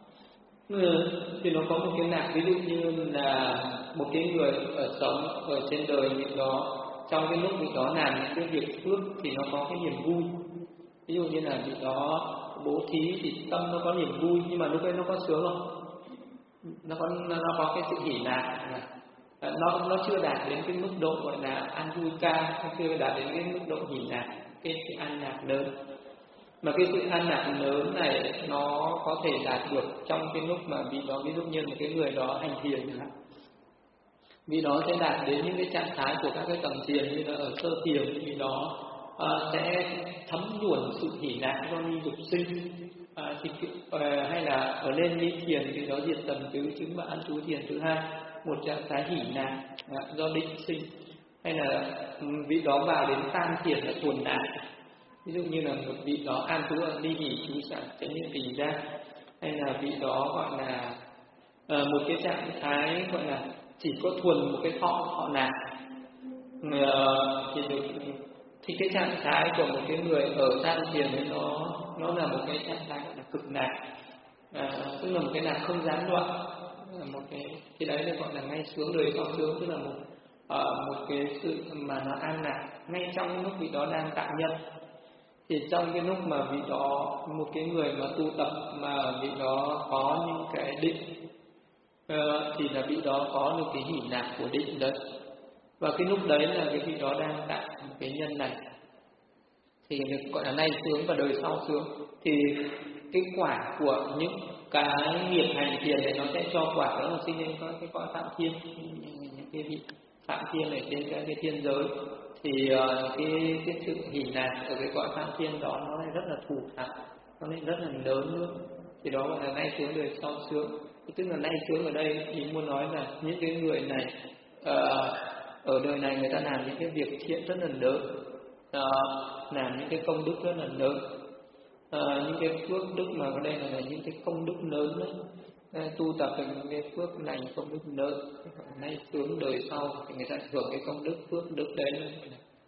Ừ, thì nó có một cái lạc, ví dụ như là một cái người ở sống ở trên đời vị đó, trong cái lúc vị đó làm những cái việc phước thì nó có cái niềm vui. Ví dụ như là vị đó bố thí thì tâm nó có niềm vui, nhưng mà lúc ấy nó có sướng không? Nó có nó có cái sự hỉ lạc, nó nó chưa đạt đến cái mức độ gọi là an vui cao, nó chưa đạt đến cái mức độ hỉ lạc, cái sự an lạc lớn. Mà cái sự an lạc lớn này nó có thể đạt được trong cái lúc mà vị đó, ví dụ như một cái người đó hành thiền chẳng hạn, vì đó sẽ đạt đến những cái trạng thái của các cái tầng thiền, như là ở sơ thiền thì đó à, sẽ thấm nhuần sự hỉ lạc do ly dục sinh, à, thì, à, hay là ở lên ly thiền thì đó diệt tầm tứ chứng và an trú thiền thứ hai, một trạng thái hỉ lạc à, do định sinh. Hay là vị đó vào đến tam thiền là thuần lạc, ví dụ như là một vị đó an trú ở ly hỷ chú sản chánh niệm tình ra, hay là vị đó gọi là à, một cái trạng thái gọi là chỉ có thuần một cái thọ thọ lạc, à, thì được, thì cái trạng thái của một cái người ở tam thiền ấy nó nó là một cái trạng thái gọi là cực lạc, à, tức là một cái lạc không gián đoạn, là một cái cái đấy được gọi là ngay sướng đời sau sướng, tức là một à, một cái sự mà nó an lạc ngay trong cái lúc vị đó đang tạm nhân. Thì trong cái lúc mà vị đó, một cái người mà tu tập mà vị đó có những cái định, uh, thì là vị đó có được cái hỷ lạc của định đấy, và cái lúc đấy là cái vị đó đang tại một cái nhân này, thì được gọi là nay sướng và đời sau sướng. Thì cái quả của những cái nghiệp hành thiền này nó sẽ cho quả đó là sinh lên có cái cõi phạm thiên, những cái vị phạm thiên ở trên các cái thiên giới. Thì uh, cái cái sự hỉ lạc ở cái cõi phạm thiên đó nó lại rất là thù thắng, nó lại rất là lớn nữa. Thì đó gọi là nay sướng đời sau sướng. Thì tức là nay sướng ở đây thì muốn nói là những cái người này uh, ở đời này người ta làm những cái việc thiện rất là lớn, uh, làm những cái công đức rất là lớn, uh, những cái phước đức mà ở đây là, là những cái công đức lớn đấy. Tu tập được những cái phước lành công đức lớn, nay sướng đời sau thì người ta hưởng cái công đức phước đức đấy là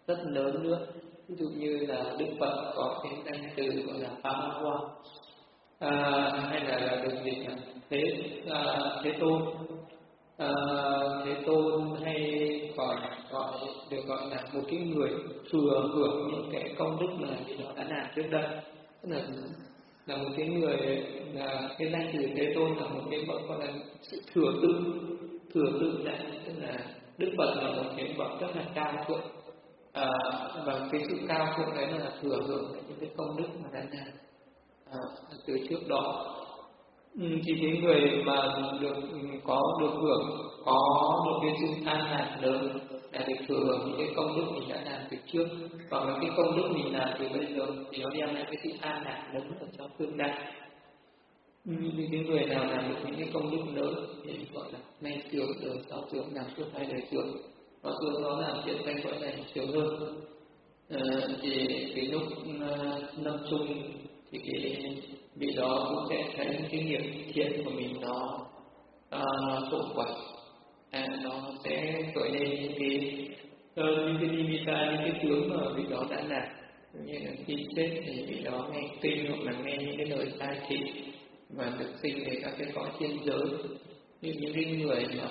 rất lớn nữa. Ví dụ như là Đức Phật có cái danh từ gọi là Pamawa, à, hay là, là được dịch là Thế à, Thế Tôn. À, Thế Tôn hay còn gọi được gọi là một cái người thừa hưởng những cái công đức mà vị đó đã làm trước đây. Tức là là một cái người, là cái danh từ Thế Tôn là một cái bậc gọi là sự thừa tự, thừa tự đại, tức là Đức Phật là một cái bậc rất là cao thượng, à, và cái sự cao thượng đấy là thừa hưởng những cái công đức mà đã làm à, từ trước đó. Ừ, thì cái người mà được có được hưởng, có được cái sự an lạc lớn là được thừa hưởng những cái công đức mình đã làm từ trước, và với cái công đức mình làm từ bây giờ thì nó đem lại cái sự an lạc lớn ở trong tương lai. Ừ, thì cái người nào làm được những cái công đức lớn thì gọi là nay sướng, đời sau sướng, làm suốt hai đời sướng. Nó sướng nó làm chuyện danh gọi này sướng hơn. À, thì cái lúc uh, năm chung thì cái vị đó cũng sẽ thấy cái nghiệp thiện của mình nó uh, nó trổ quả, à, nó sẽ khởi lên những cái uh, những cái nimitta, những cái tướng mà vị đó đã làm. Như là khi chết thì vị đó nghe kinh hoặc là nghe những cái lời khai thị và được sinh về các cái cõi thiên giới. Như những cái người mà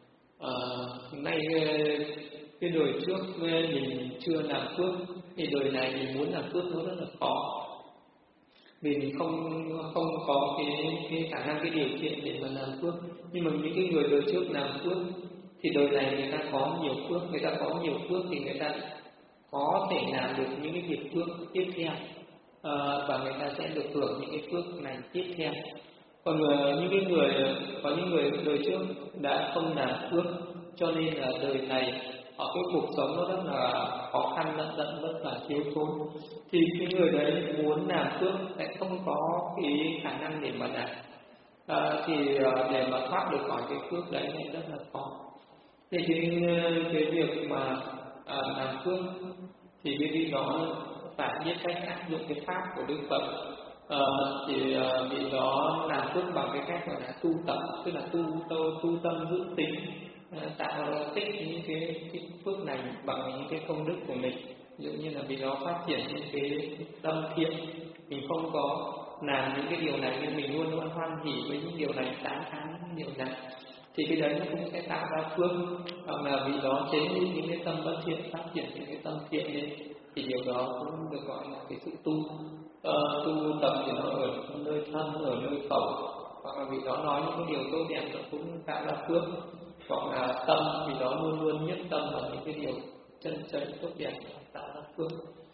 uh, nay cái đời trước mình chưa làm phước thì đời này mình muốn làm phước nó rất là khó, vì mình không không có cái cái khả năng, cái điều kiện để mà làm phước. Nhưng mà những cái người đời trước làm phước thì đời này người ta có nhiều phước, người ta có nhiều phước thì người ta có thể làm được những cái việc phước tiếp theo, à, và người ta sẽ được hưởng những cái phước này tiếp theo. Còn uh, những cái người có những người đời trước đã không làm phước, cho nên là đời này họ cái cuộc sống nó rất là khó khăn, lận đận, rất là thiếu thốn, thì cái người đấy muốn làm phước lại không có cái khả năng để mà làm, à, thì uh, để mà thoát được khỏi cái phước đấy thì rất là khó. Thì cái cái việc mà uh, làm phước thì cái vị đó phải biết cách áp dụng cái pháp của Đức Phật. Uh, thì uh, vị đó làm phước bằng cái cách gọi là tu tập, tức là tu tu, tu tâm giữ tính, uh, tạo tích những cái, cái phước này bằng những cái công đức của mình. Ví dụ như là vị đó phát triển những cái tâm thiện, mình không có làm những cái điều này nhưng mình luôn luôn hoan hỉ với những điều này, tán thán những điều này, thì cái đấy nó cũng sẽ tạo ra phước. Hoặc là vị đó chế ngự những cái tâm bất thiện, phát triển những cái tâm thiện lên, thì điều đó cũng được gọi là cái sự tu. Uh, tu tập thì nó ở nơi thân, ở nơi khẩu, hoặc là vị đó nói những cái điều tốt đẹp nó cũng tạo ra phước. Hoặc là tâm thì đó luôn luôn nhất tâm vào những cái điều chân chánh tốt đẹp tạo ra phước.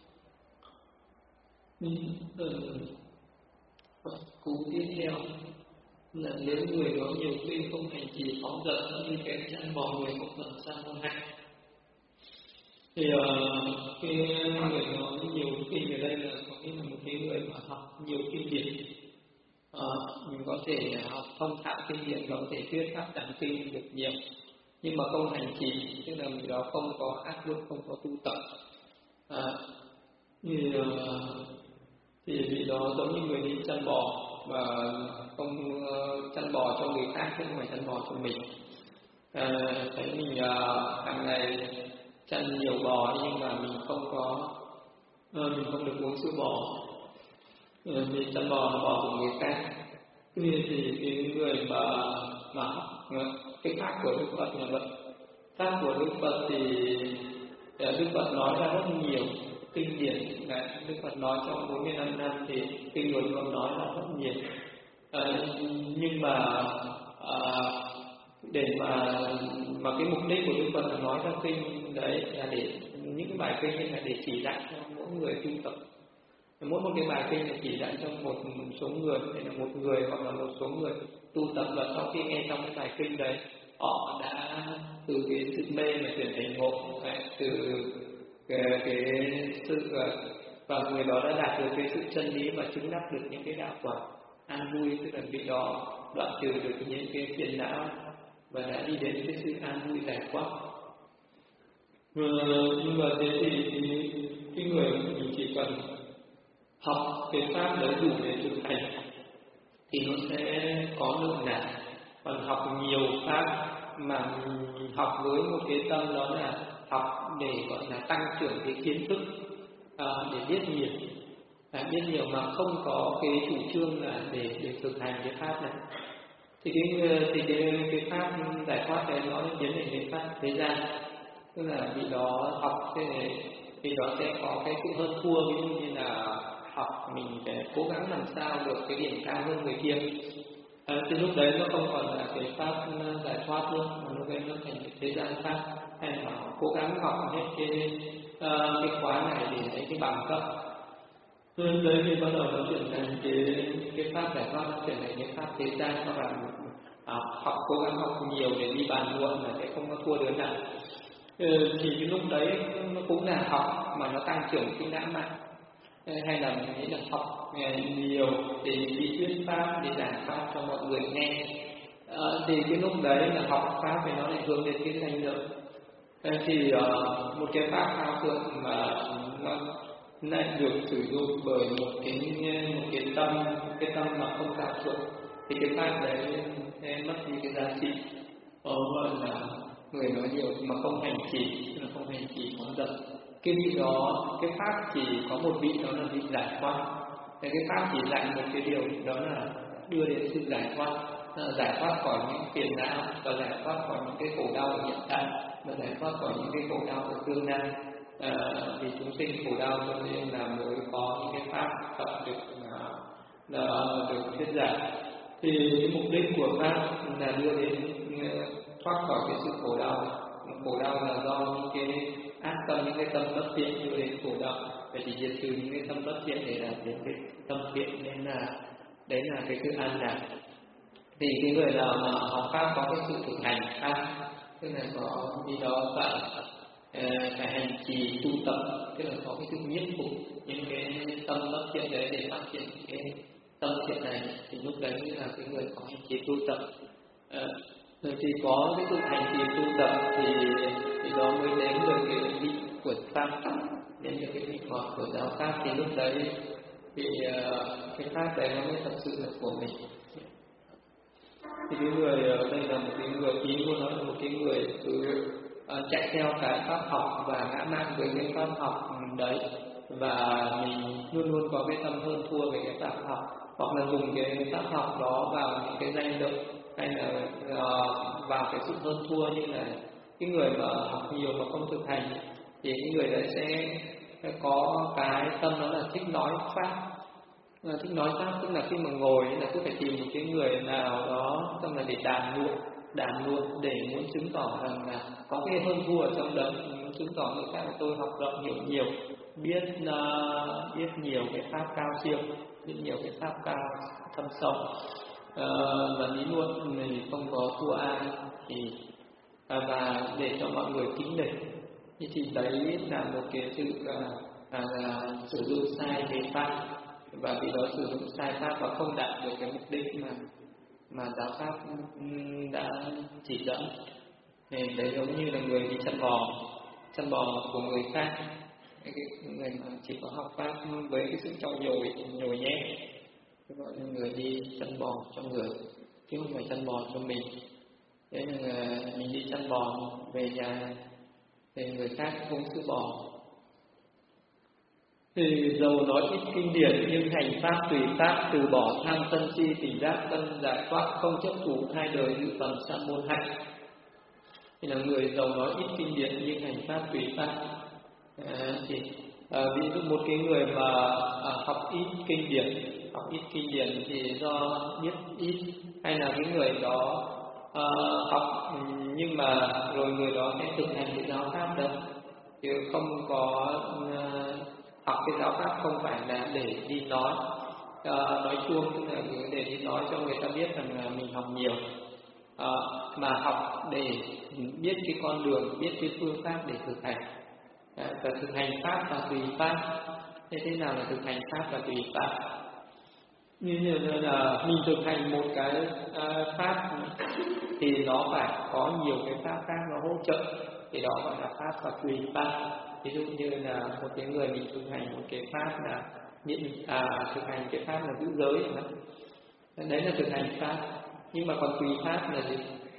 Cú tiếp theo là nếu người có nhiều khi không hành trì phóng dật như cái chăn bò người không phần sang môn hạnh. Thì uh, cái người nói nhiều kinh ở đây là có nghĩa là một cái người mà học nhiều kinh điển, uh, mình có thể học thông thạo kinh điển và có thể thuyết pháp giảng kinh được nhiều, nhưng mà không hành trì, tức là mình đó không có áp dụng, không có tu tập, uh, thì uh, thì vị đó giống như người đi chăn bò và không uh, chăn bò cho người khác chứ không phải chăn bò cho mình. Uh, thấy mình uh, hàng ngày chăn nhiều bò nhưng mà mình không có uh, mình không được uống sữa bò, uh, mình chăn bò là bò của người khác. Thì thì cái người mà mà uh, cái pháp của Đức Phật là vậy. Pháp của Đức Phật thì uh, Đức Phật nói ra rất nhiều kinh điển, là Đức Phật nói trong bốn mươi lăm năm thì kinh luận còn nói là rất nhiều. Uh, nhưng mà uh, để mà mà cái mục đích của Đức Phật là nói ra kinh đấy là để những cái bài kinh là để chỉ dạy cho mỗi người tu tập. Mỗi một cái bài kinh là chỉ dạy cho một số người, hay là một người hoặc là một số người tu tập, và sau khi nghe trong cái bài kinh đấy họ đã từ cái sự mê mà chuyển thành ngộ, từ cái, cái sự và người đó đã đạt được cái sự chân lý và chứng đắc được những cái đạo quả an vui, tức là vị đó đoạn trừ được những cái phiền não và đã đi đến cái sự an vui giải thoát. Ừ, nhưng mà thế thì cái, cái người mình chỉ cần học cái pháp đấy đủ để thực hành thì nó sẽ có lượng nào. Còn học nhiều pháp mà mình học với một cái tâm đó là học để gọi là tăng trưởng cái kiến thức, à, để biết nhiều, à, biết nhiều mà không có cái chủ trương là để để thực hành cái pháp này. Thì cái thì cái cái pháp giải thoát này nó biến thành cái pháp thế gian, tức là vị đó học thế này thì đó sẽ có cái sự hơn thua, ví dụ như là học mình phải cố gắng làm sao được cái điểm cao hơn người kia. À, thì lúc đấy nó không còn là cái pháp giải thoát nữa, mà lúc đấy nó thành cái thế gian pháp, hay là cố gắng học hết cái uh, cái khóa này để lấy cái bằng cấp. Nên đấy thì bắt đầu nó chuyển thành cái cái pháp giải thoát, nó chuyển thành cái pháp thế gian. Các bạn à, học cố gắng học nhiều để đi bàn luận là sẽ không có thua đứa nào. Ừ, thì cái lúc đấy nó cũng là học mà nó tăng trưởng cái ngã mạn, hay là mình nghĩ là học nhiều để đi thuyết pháp, để giảng pháp cho mọi người nghe. À, thì cái lúc đấy là học pháp thì nó lại hướng đến cái danh lợi. À, thì uh, một cái pháp cao thượng mà nó lại được sử dụng bởi một cái một cái tâm cái tâm mà không cao thượng, thì cái pháp đấy sẽ mất đi cái giá trị. Ờ, gọi là người nói nhiều mà không hành trì, tức là không hành trì phóng dật. Cái vị đó, cái pháp chỉ có một vị, đó là vị giải thoát. Cái pháp chỉ dạy một cái điều, đó là đưa đến sự giải thoát, là giải thoát khỏi những phiền não, và giải thoát khỏi những cái khổ đau ở hiện tại, và giải thoát khỏi những cái khổ đau ở tương lai. À, vì chúng sinh khổ đau cho nên là mới có những cái pháp tập được là được thuyết giảng. Thì cái mục đích của pháp là đưa đến thoát khỏi cái sự khổ đau. Khổ đau là do những cái ác tâm, những cái tâm bất thiện đưa đến khổ đau. Vậy thì diệt trừ những cái tâm bất thiện để đạt đến cái tâm thiện, nên là đấy là cái sự an lạc. Thì cái người nào mà học pháp có cái sự thực hành pháp, tức là có đi đó phải phải hành trì tu tập, tức là có cái sự nhiếp phục những cái tâm bất thiện đấy để phát triển cái tâm thiện này, thì lúc đấy là cái người có hành trì tu tập. À, rồi thì có cái sự hành trì tu tập thì thì đó mới đến được cái vị của pháp, đến được cái vị ngọt của giáo pháp. Thì lúc đấy thì uh, cái pháp đấy nó mới thật sự là của mình. Thì cái người ở đây là một cái người, ý của nó là một cái người cứ uh, chạy theo cái pháp học và ngã mạn với cái pháp học đấy, và mình luôn luôn có cái tâm hơn thua về cái pháp học, hoặc là dùng cái pháp học đó vào những cái danh lợi, hay là uh, vào cái sự hơn thua. Như là cái người mà học nhiều mà không thực hành thì cái người đấy sẽ, sẽ có cái tâm đó là thích nói pháp. À, thích nói pháp tức là khi mà ngồi là cứ phải tìm một cái người nào đó xong là để đàm luận đàm luận để muốn chứng tỏ rằng là có cái hơn thua ở trong đấy, muốn chứng tỏ người khác là tôi học rộng hiểu nhiều, biết uh, biết nhiều cái pháp cao siêu, biết nhiều cái pháp cao thâm sâu, uh, và lý luận thì không có thua ai, thì uh, và để cho mọi người kính nể. Thì, thì đấy là một cái sự uh, uh, sử dụng sai cái pháp, và vì đó sử dụng sai pháp và không đạt được cái mục đích mà mà giáo pháp đã chỉ dẫn. Thì đấy giống như là người đi chăn bò, chăn bò của người khác, cái người mà chỉ có học pháp với cái sự cho nhồi nhồi nhét, gọi là người đi chăn bò cho người, chứ không phải chăn bò cho mình. Thế là mình đi chăn bò về nhà thì người khác cũng sữa bò. Thì dầu nói ít kinh điển nhưng hành pháp tùy pháp, từ bỏ tham sân si tỉnh giác tâm giải thoát, không chấp thủ hai đời dự phần sa môn hạnh. Thì là người dầu nói ít kinh điển nhưng hành pháp tùy pháp. À, thì à, ví dụ một cái người mà à, học ít kinh điển, học ít kinh điển thì do biết ít, hay là cái người đó à, học nhưng mà rồi người đó sẽ thực hành cái giáo pháp đó, chứ không có à, học cái giáo pháp không phải là để đi nói à, nói chuông, tức là để đi nói cho người ta biết rằng là mình học nhiều, à, mà học để biết cái con đường, biết cái phương pháp để thực hành. À, và thực hành pháp và tùy pháp. Thế thế nào là thực hành pháp và tùy pháp? Như là mình thực hành một cái uh, pháp thì nó phải có nhiều cái pháp khác nó hỗ trợ, thì đó gọi là pháp và tùy pháp. Ví dụ như là một cái người mình thực hành một cái pháp là nhịn, à, thực hành cái pháp là giữ giới, đấy là thực hành pháp. Nhưng mà còn tùy pháp là gì?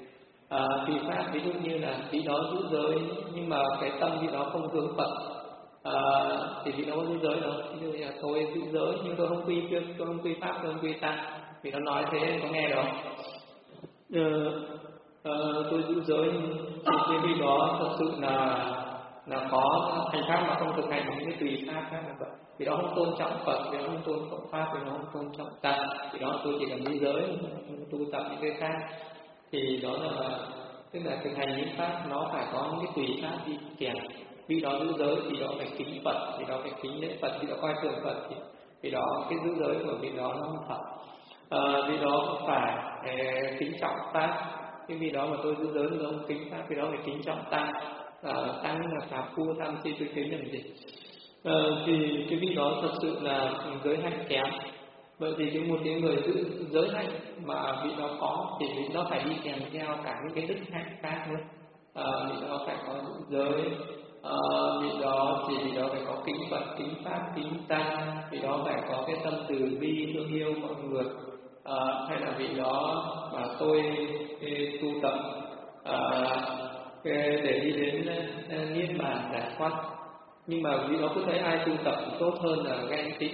À, tùy pháp ví dụ như là vị đó giữ giới nhưng mà cái tâm vị đó không hướng Phật, à, thì vị đó có giữ giới đâu. Ví dụ như là tôi giữ giới nhưng tôi không quy tôi không quy pháp, tôi không quy tăng, vì nó nói thế có nghe đâu. Ờ, ờ, tôi giữ giới thì cái vị đó thật sự là là có hành pháp mà không thực hành những cái tùy pháp khác là vậy. Vì đó không tôn trọng Phật, vì đó không tôn trọng pháp, vì đó không tôn trọng tăng, vì đó tôi chỉ cần giữ giới, không tu tập những cái khác. Thì đó là tức là thực hành những pháp nó phải có những cái tùy pháp đi kèm. Vì đó giữ giới thì đó phải kính Phật, vì đó phải kính lễ Phật, vì đó coi thường Phật, thì vì đó cái giữ giới của vị đó nó không thật. À, vì đó phải eh, kính trọng pháp. Cái vì đó mà tôi giữ giới tôi không kính pháp, vì đó phải kính trọng tăng. À, tăng là pháp phu tham si tôi kính làm gì? À, thì cái vị đó thật sự là giới hạnh kém. Vậy thì cái một cái người giữ giới hạnh mà vị đó có thì vị đó phải đi kèm theo cả những cái đức hạnh khác nữa. À, vị đó phải có giới, à, vị đó thì vị đó phải có kính Phật, kính pháp, kính tăng, vị đó phải có cái tâm từ bi thương yêu mọi người. À, hay là vị đó mà tôi tu tập à, để đi đến niết bàn giải thoát, nhưng mà vị đó cứ thấy ai tu tập tốt hơn là ganh tị.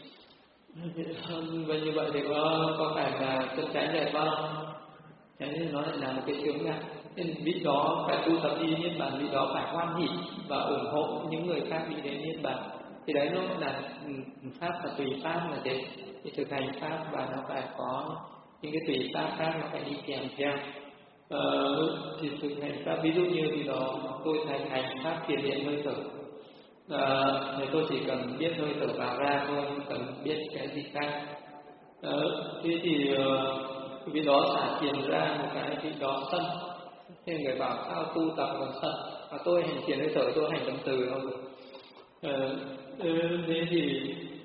Và như vậy thì có có phải là chân chánh giải thoát không? Thế nên nó lại là một cái chướng ngại. Nên vị đó phải tu tập đi niết bàn, vị đó phải hoan hỷ và ủng hộ những người khác đi đến niết bàn. Thì đấy nó là pháp và tùy pháp là thế. Thì thực hành pháp và nó phải có những cái tùy pháp khác nó phải đi kèm theo. Ờ, thì thực hành pháp ví dụ như thì đó tôi thực hành pháp thiền định hơi thở. À, thì tôi chỉ cần biết hơi thở vào ra thôi, không cần biết cái gì khác. À, thế thì uh, vì đó xả thiền ra một cái vị đó sân. Thế người bảo sao tu tập còn sân? Và tôi hành thiền hơi thở, tôi hành tâm từ không được. À, thế thì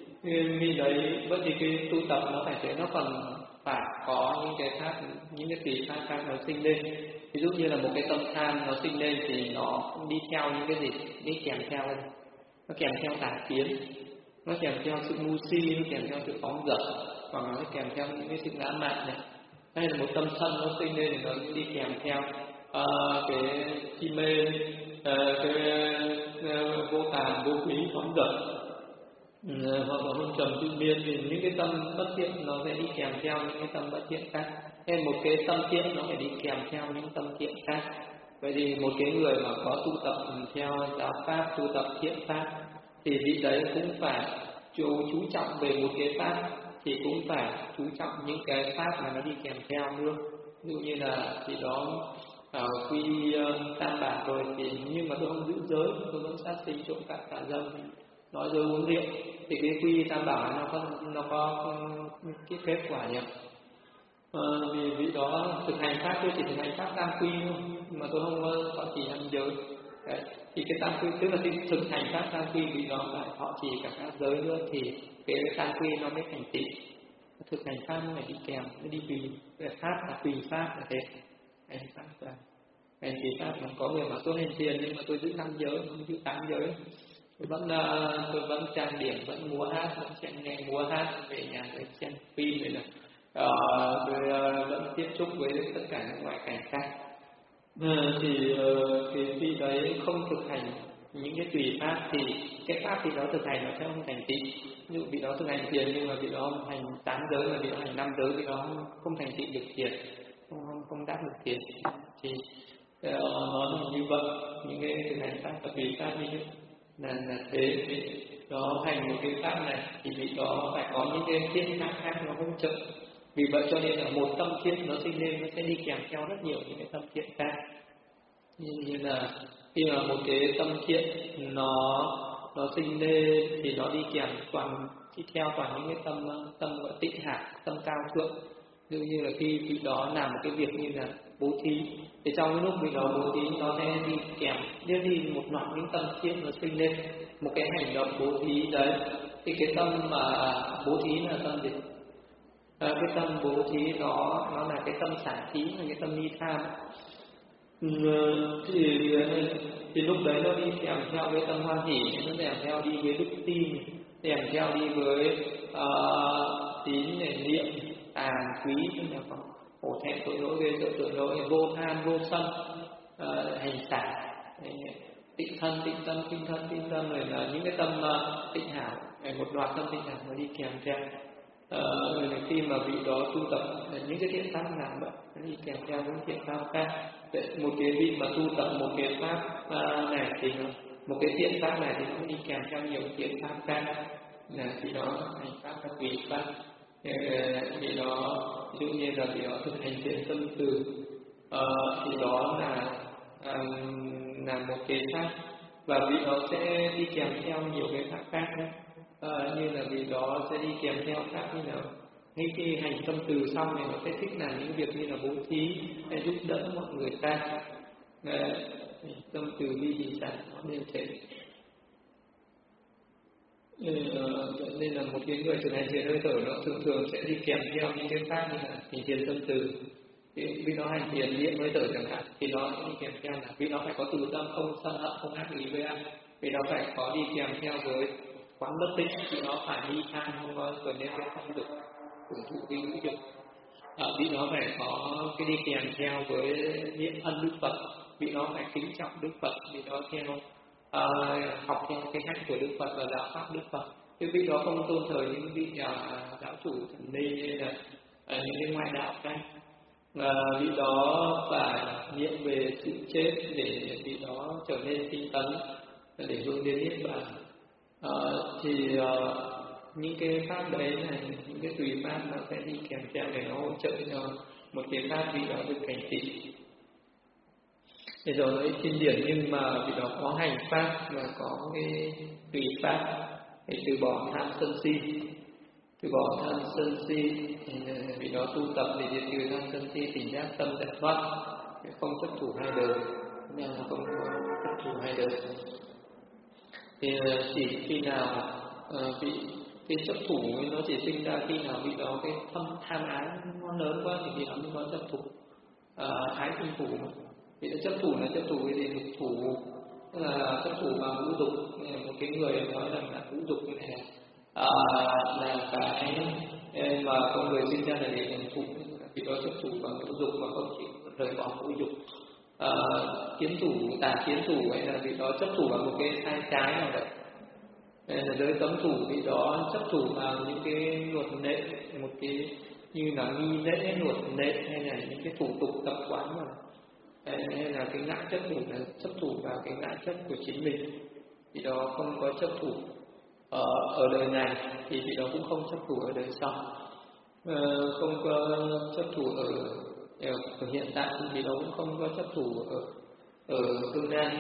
vì đấy, bởi vì cái tu tập nó phải thế, nó còn phải có những cái khác, những cái tùy pháp khác nó sinh lên. Ví dụ như là một cái tâm tham nó sinh lên thì nó đi theo những cái gì, đi kèm theo cái gì? Nó kèm theo tà kiến, nó kèm theo sự ngu si, nó kèm theo sự phóng dật, hoặc là nó kèm theo những cái sự ngã mạn này. Hay là một tâm sân nó sinh lên thì nó đi kèm theo uh, cái chi mê, uh, cái uh, vô tàm, vô quý, phóng dật, uh, hoặc là hôn trầm tự miên, thì những cái tâm bất thiện nó sẽ đi kèm theo những cái tâm bất thiện khác. Hay một cái tâm thiện nó phải đi kèm theo những tâm thiện khác. Vậy thì một cái người mà có tu tập theo giáo pháp, tu tập thiện pháp thì vị đấy cũng phải chú, chú trọng về một cái pháp, thì cũng phải chú trọng những cái pháp mà nó đi kèm theo nữa. Ví dụ như là thì đó uh, quy uh, tam bảo rồi thì nhưng mà tôi không giữ giới, tôi vẫn sát sinh, trộm cắp, tà dâm, nói dối, uống rượu, thì cái quy tam bảo nó có nó có cái kết quả nhỉ? À, vì vị đó thực hành pháp, tôi chỉ thực hành pháp tam quy thôi, mà tôi không có chỉ ăn giới. Đấy. Thì cái tam quy tức là cái thực hành pháp tam quy, vì đó phải họ chỉ cả các giới nữa thì cái tam quy nó mới thành tựu. Thực hành pháp nó phải đi kèm, nó đi tùy, pháp là tùy pháp là thế. Hành pháp là hành tùy pháp. Mà có người mà tôi hành thiền nhưng mà tôi giữ năm giới, không giữ tám giới, tôi vẫn uh, tôi vẫn trang điểm, vẫn múa hát, vẫn xem nghe múa hát, về nhà tôi xem phim này là uh, tôi uh, vẫn tiếp xúc với tất cả những ngoại cảnh khác. Uh, thì uh, cái vị đấy không thực hành những cái tùy pháp thì cái pháp thì đó thực hành nó sẽ không thành tựu. Ví dụ vị đó thực hành thiền nhưng mà vị đó hành tám giới, mà vị đó hành năm giới, vị đó không, không thành tựu được thiền, không không, không đáp được thiền. Thì uh, nó là như vậy. Những cái thực hành pháp và tùy pháp như là là thế. Thì đó hành một cái pháp này thì vị đó phải có những cái thiên pháp khác nó hỗ trợ. Vì vậy cho nên là một tâm thiện nó sinh lên, nó sẽ đi kèm theo rất nhiều những cái tâm thiện khác. Như, như là khi mà một cái tâm thiện nó nó sinh lên thì nó đi kèm toàn đi theo toàn những cái tâm tâm gọi tịnh hạ, tâm cao thượng. Ví dụ như là khi vị đó làm một cái việc như là bố thí, thì trong cái lúc vị đó bố thí nó sẽ đi kèm đưa đi một loạt những tâm thiện nó sinh lên. Một cái hành động bố thí đấy thì cái tâm mà bố thí là tâm gì? À, cái tâm bố thí đó nó là cái tâm xả thí, là cái tâm ni tham. Ừ, thì thì lúc đấy nó đi kèm theo với tâm hoan hỷ, nó kèm theo đi với đức tin, kèm theo đi với uh, tín này, niệm, tàn, quý, như là có hổ hổ thẹn tội lỗi, ghê sợ tội lỗi, vô tham, vô sân, uh, hành xả, tịnh thân, tịnh tâm, tinh thân, tinh tâm, rồi là những cái tâm uh, tịnh hảo, một loạt tâm tịnh hảo nó đi kèm theo. Uh, khi mà vị đó tu tập những cái thiện pháp nào vậy, nó đi kèm theo những thiện pháp khác. Một cái vị mà tu tập một cái pháp uh, này thì nó, một cái thiện pháp này thì nó đi kèm theo nhiều thiện pháp khác. Là thì đó hành pháp các tùy pháp. Thì đó ví dụ như là thì đó thực hành thiện tâm từ, uh, thì đó là uh, là một cái pháp, và vị đó sẽ đi kèm theo nhiều cái pháp khác nữa. À, như là vì đó sẽ đi kèm theo các như nào ngay cái hành tâm từ xong này nó sẽ thích làm những việc như là bố thí hay giúp đỡ mọi người ta. Đấy, tâm từ bi thì sản nó nên thế. Nên là một cái người thực hành thiền hơi thở nó thường thường sẽ đi kèm theo những cái pháp như là hành thiền tâm từ. Vì nó hành thiền niệm hơi thở chẳng hạn thì nó sẽ đi kèm theo là vì nó phải có từ tâm, không sân hận, không ác ý với ai. Vì nó phải có đi kèm theo với quán bất tịnh, thì nó phải đi tham không có trở nên cái tham dục, hưởng thụ cái ngũ dục. À, vì nó phải có cái đi kèm theo với niệm ân Đức Phật, vì nó phải kính trọng Đức Phật, vì nó theo à, học theo cái cách của Đức Phật và đạo pháp Đức Phật. Cái vị đó không tôn thờ những vị uh, đạo chủ thần ni hay là uh, những cái ngoại đạo khác. À, vị đó phải niệm về sự chết để vị đó trở nên tinh tấn, để hướng đến niết bàn. À, thì uh, những cái pháp đấy là những cái tùy pháp nó sẽ đi kèm theo để nó hỗ trợ cho một cái pháp vị đó được cảnh trị. Thế rồi kinh điển nhưng mà vị đó có hành pháp và có cái tùy pháp để từ bỏ tham sân si, từ bỏ tham sân si, vị đó tu tập để diệt trừ tham sân si, tỉnh giác tâm giải thoát, không chấp thủ hai đời, nên là không chấp thủ hai đời. Thì chỉ khi nào uh, vị cái chấp thủ nó chỉ sinh ra khi nào vị đó cái thâm tham ái nó lớn quá thì vị đó mới có chấp thủ. Uh, ái kinh thủ mà vị đó chấp thủ là chấp thủ cái gì? Dục thủ, tức là chấp thủ vào ngũ dục. Một cái người nói rằng là ngũ dục này uh, là cái mà con người sinh ra là để hưởng thụ, vị đó chấp thủ vào ngũ dục mà không chỉ rời bỏ ngũ dục. À, kiến thủ, tà kiến thủ hay là vị đó chấp thủ vào một cái sai trái nào đấy, hay là giới cấm thủ, vị đó chấp thủ vào những cái luật lệ, một cái như là nghi lễ, luật lệ hay là những cái thủ tục tập quán mà hay là cái ngã chấp thủ là chấp thủ vào cái ngã chấp của chính mình, vị đó không có chấp thủ ở, ở đời này thì vị đó cũng không chấp thủ ở đời sau. À, không có chấp thủ ở ở hiện tại thì nó cũng không có chấp thủ ở ở tương lai,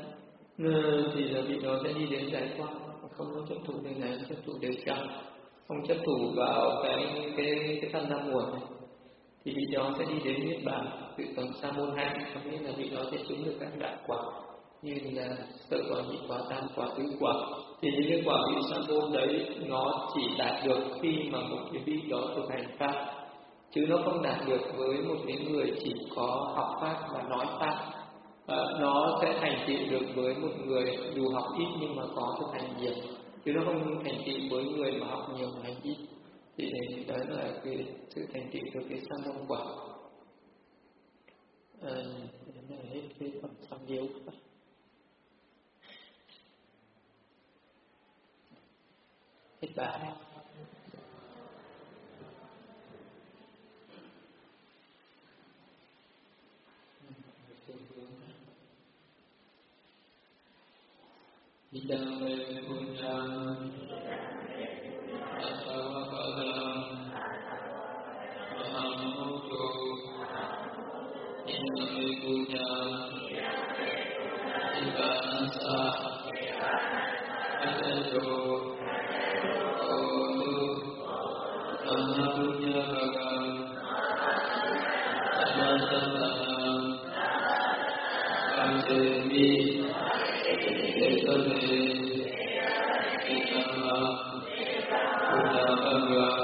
thì là vị đó sẽ đi đến giải thoát, không có chấp thủ đời này, chấp thủ đời sau, không chấp thủ vào cái cái cái thân năm nguồn này, thì vị đó sẽ đi đến niết bàn, tự tầm sa môn hạnh, có nghĩa là vị đó sẽ chứng được các đại quả như là sở quả, nhị quả, tam quả, tứ quả. Thì những cái quả vị sa môn đấy nó chỉ đạt được khi mà một cái vị đó thực hành pháp, chứ nó không đạt được với một cái người chỉ có học pháp và nói pháp. À, nó sẽ thành tựu được với một người dù học ít nhưng mà có thực hành nhiều, chứ nó không thành tựu với người mà học nhiều mà hành ít. Thì đó là cái sự thành tựu được cái sa môn quả. À, đó là hết cái phần xong điếu. Hết bài. Idam me punyam asavapadam mahamutu idam me punyam ibanasa ajajo otu amapunya bagam amasantanam amsemi Ekane, Ekama, Punya Bangga,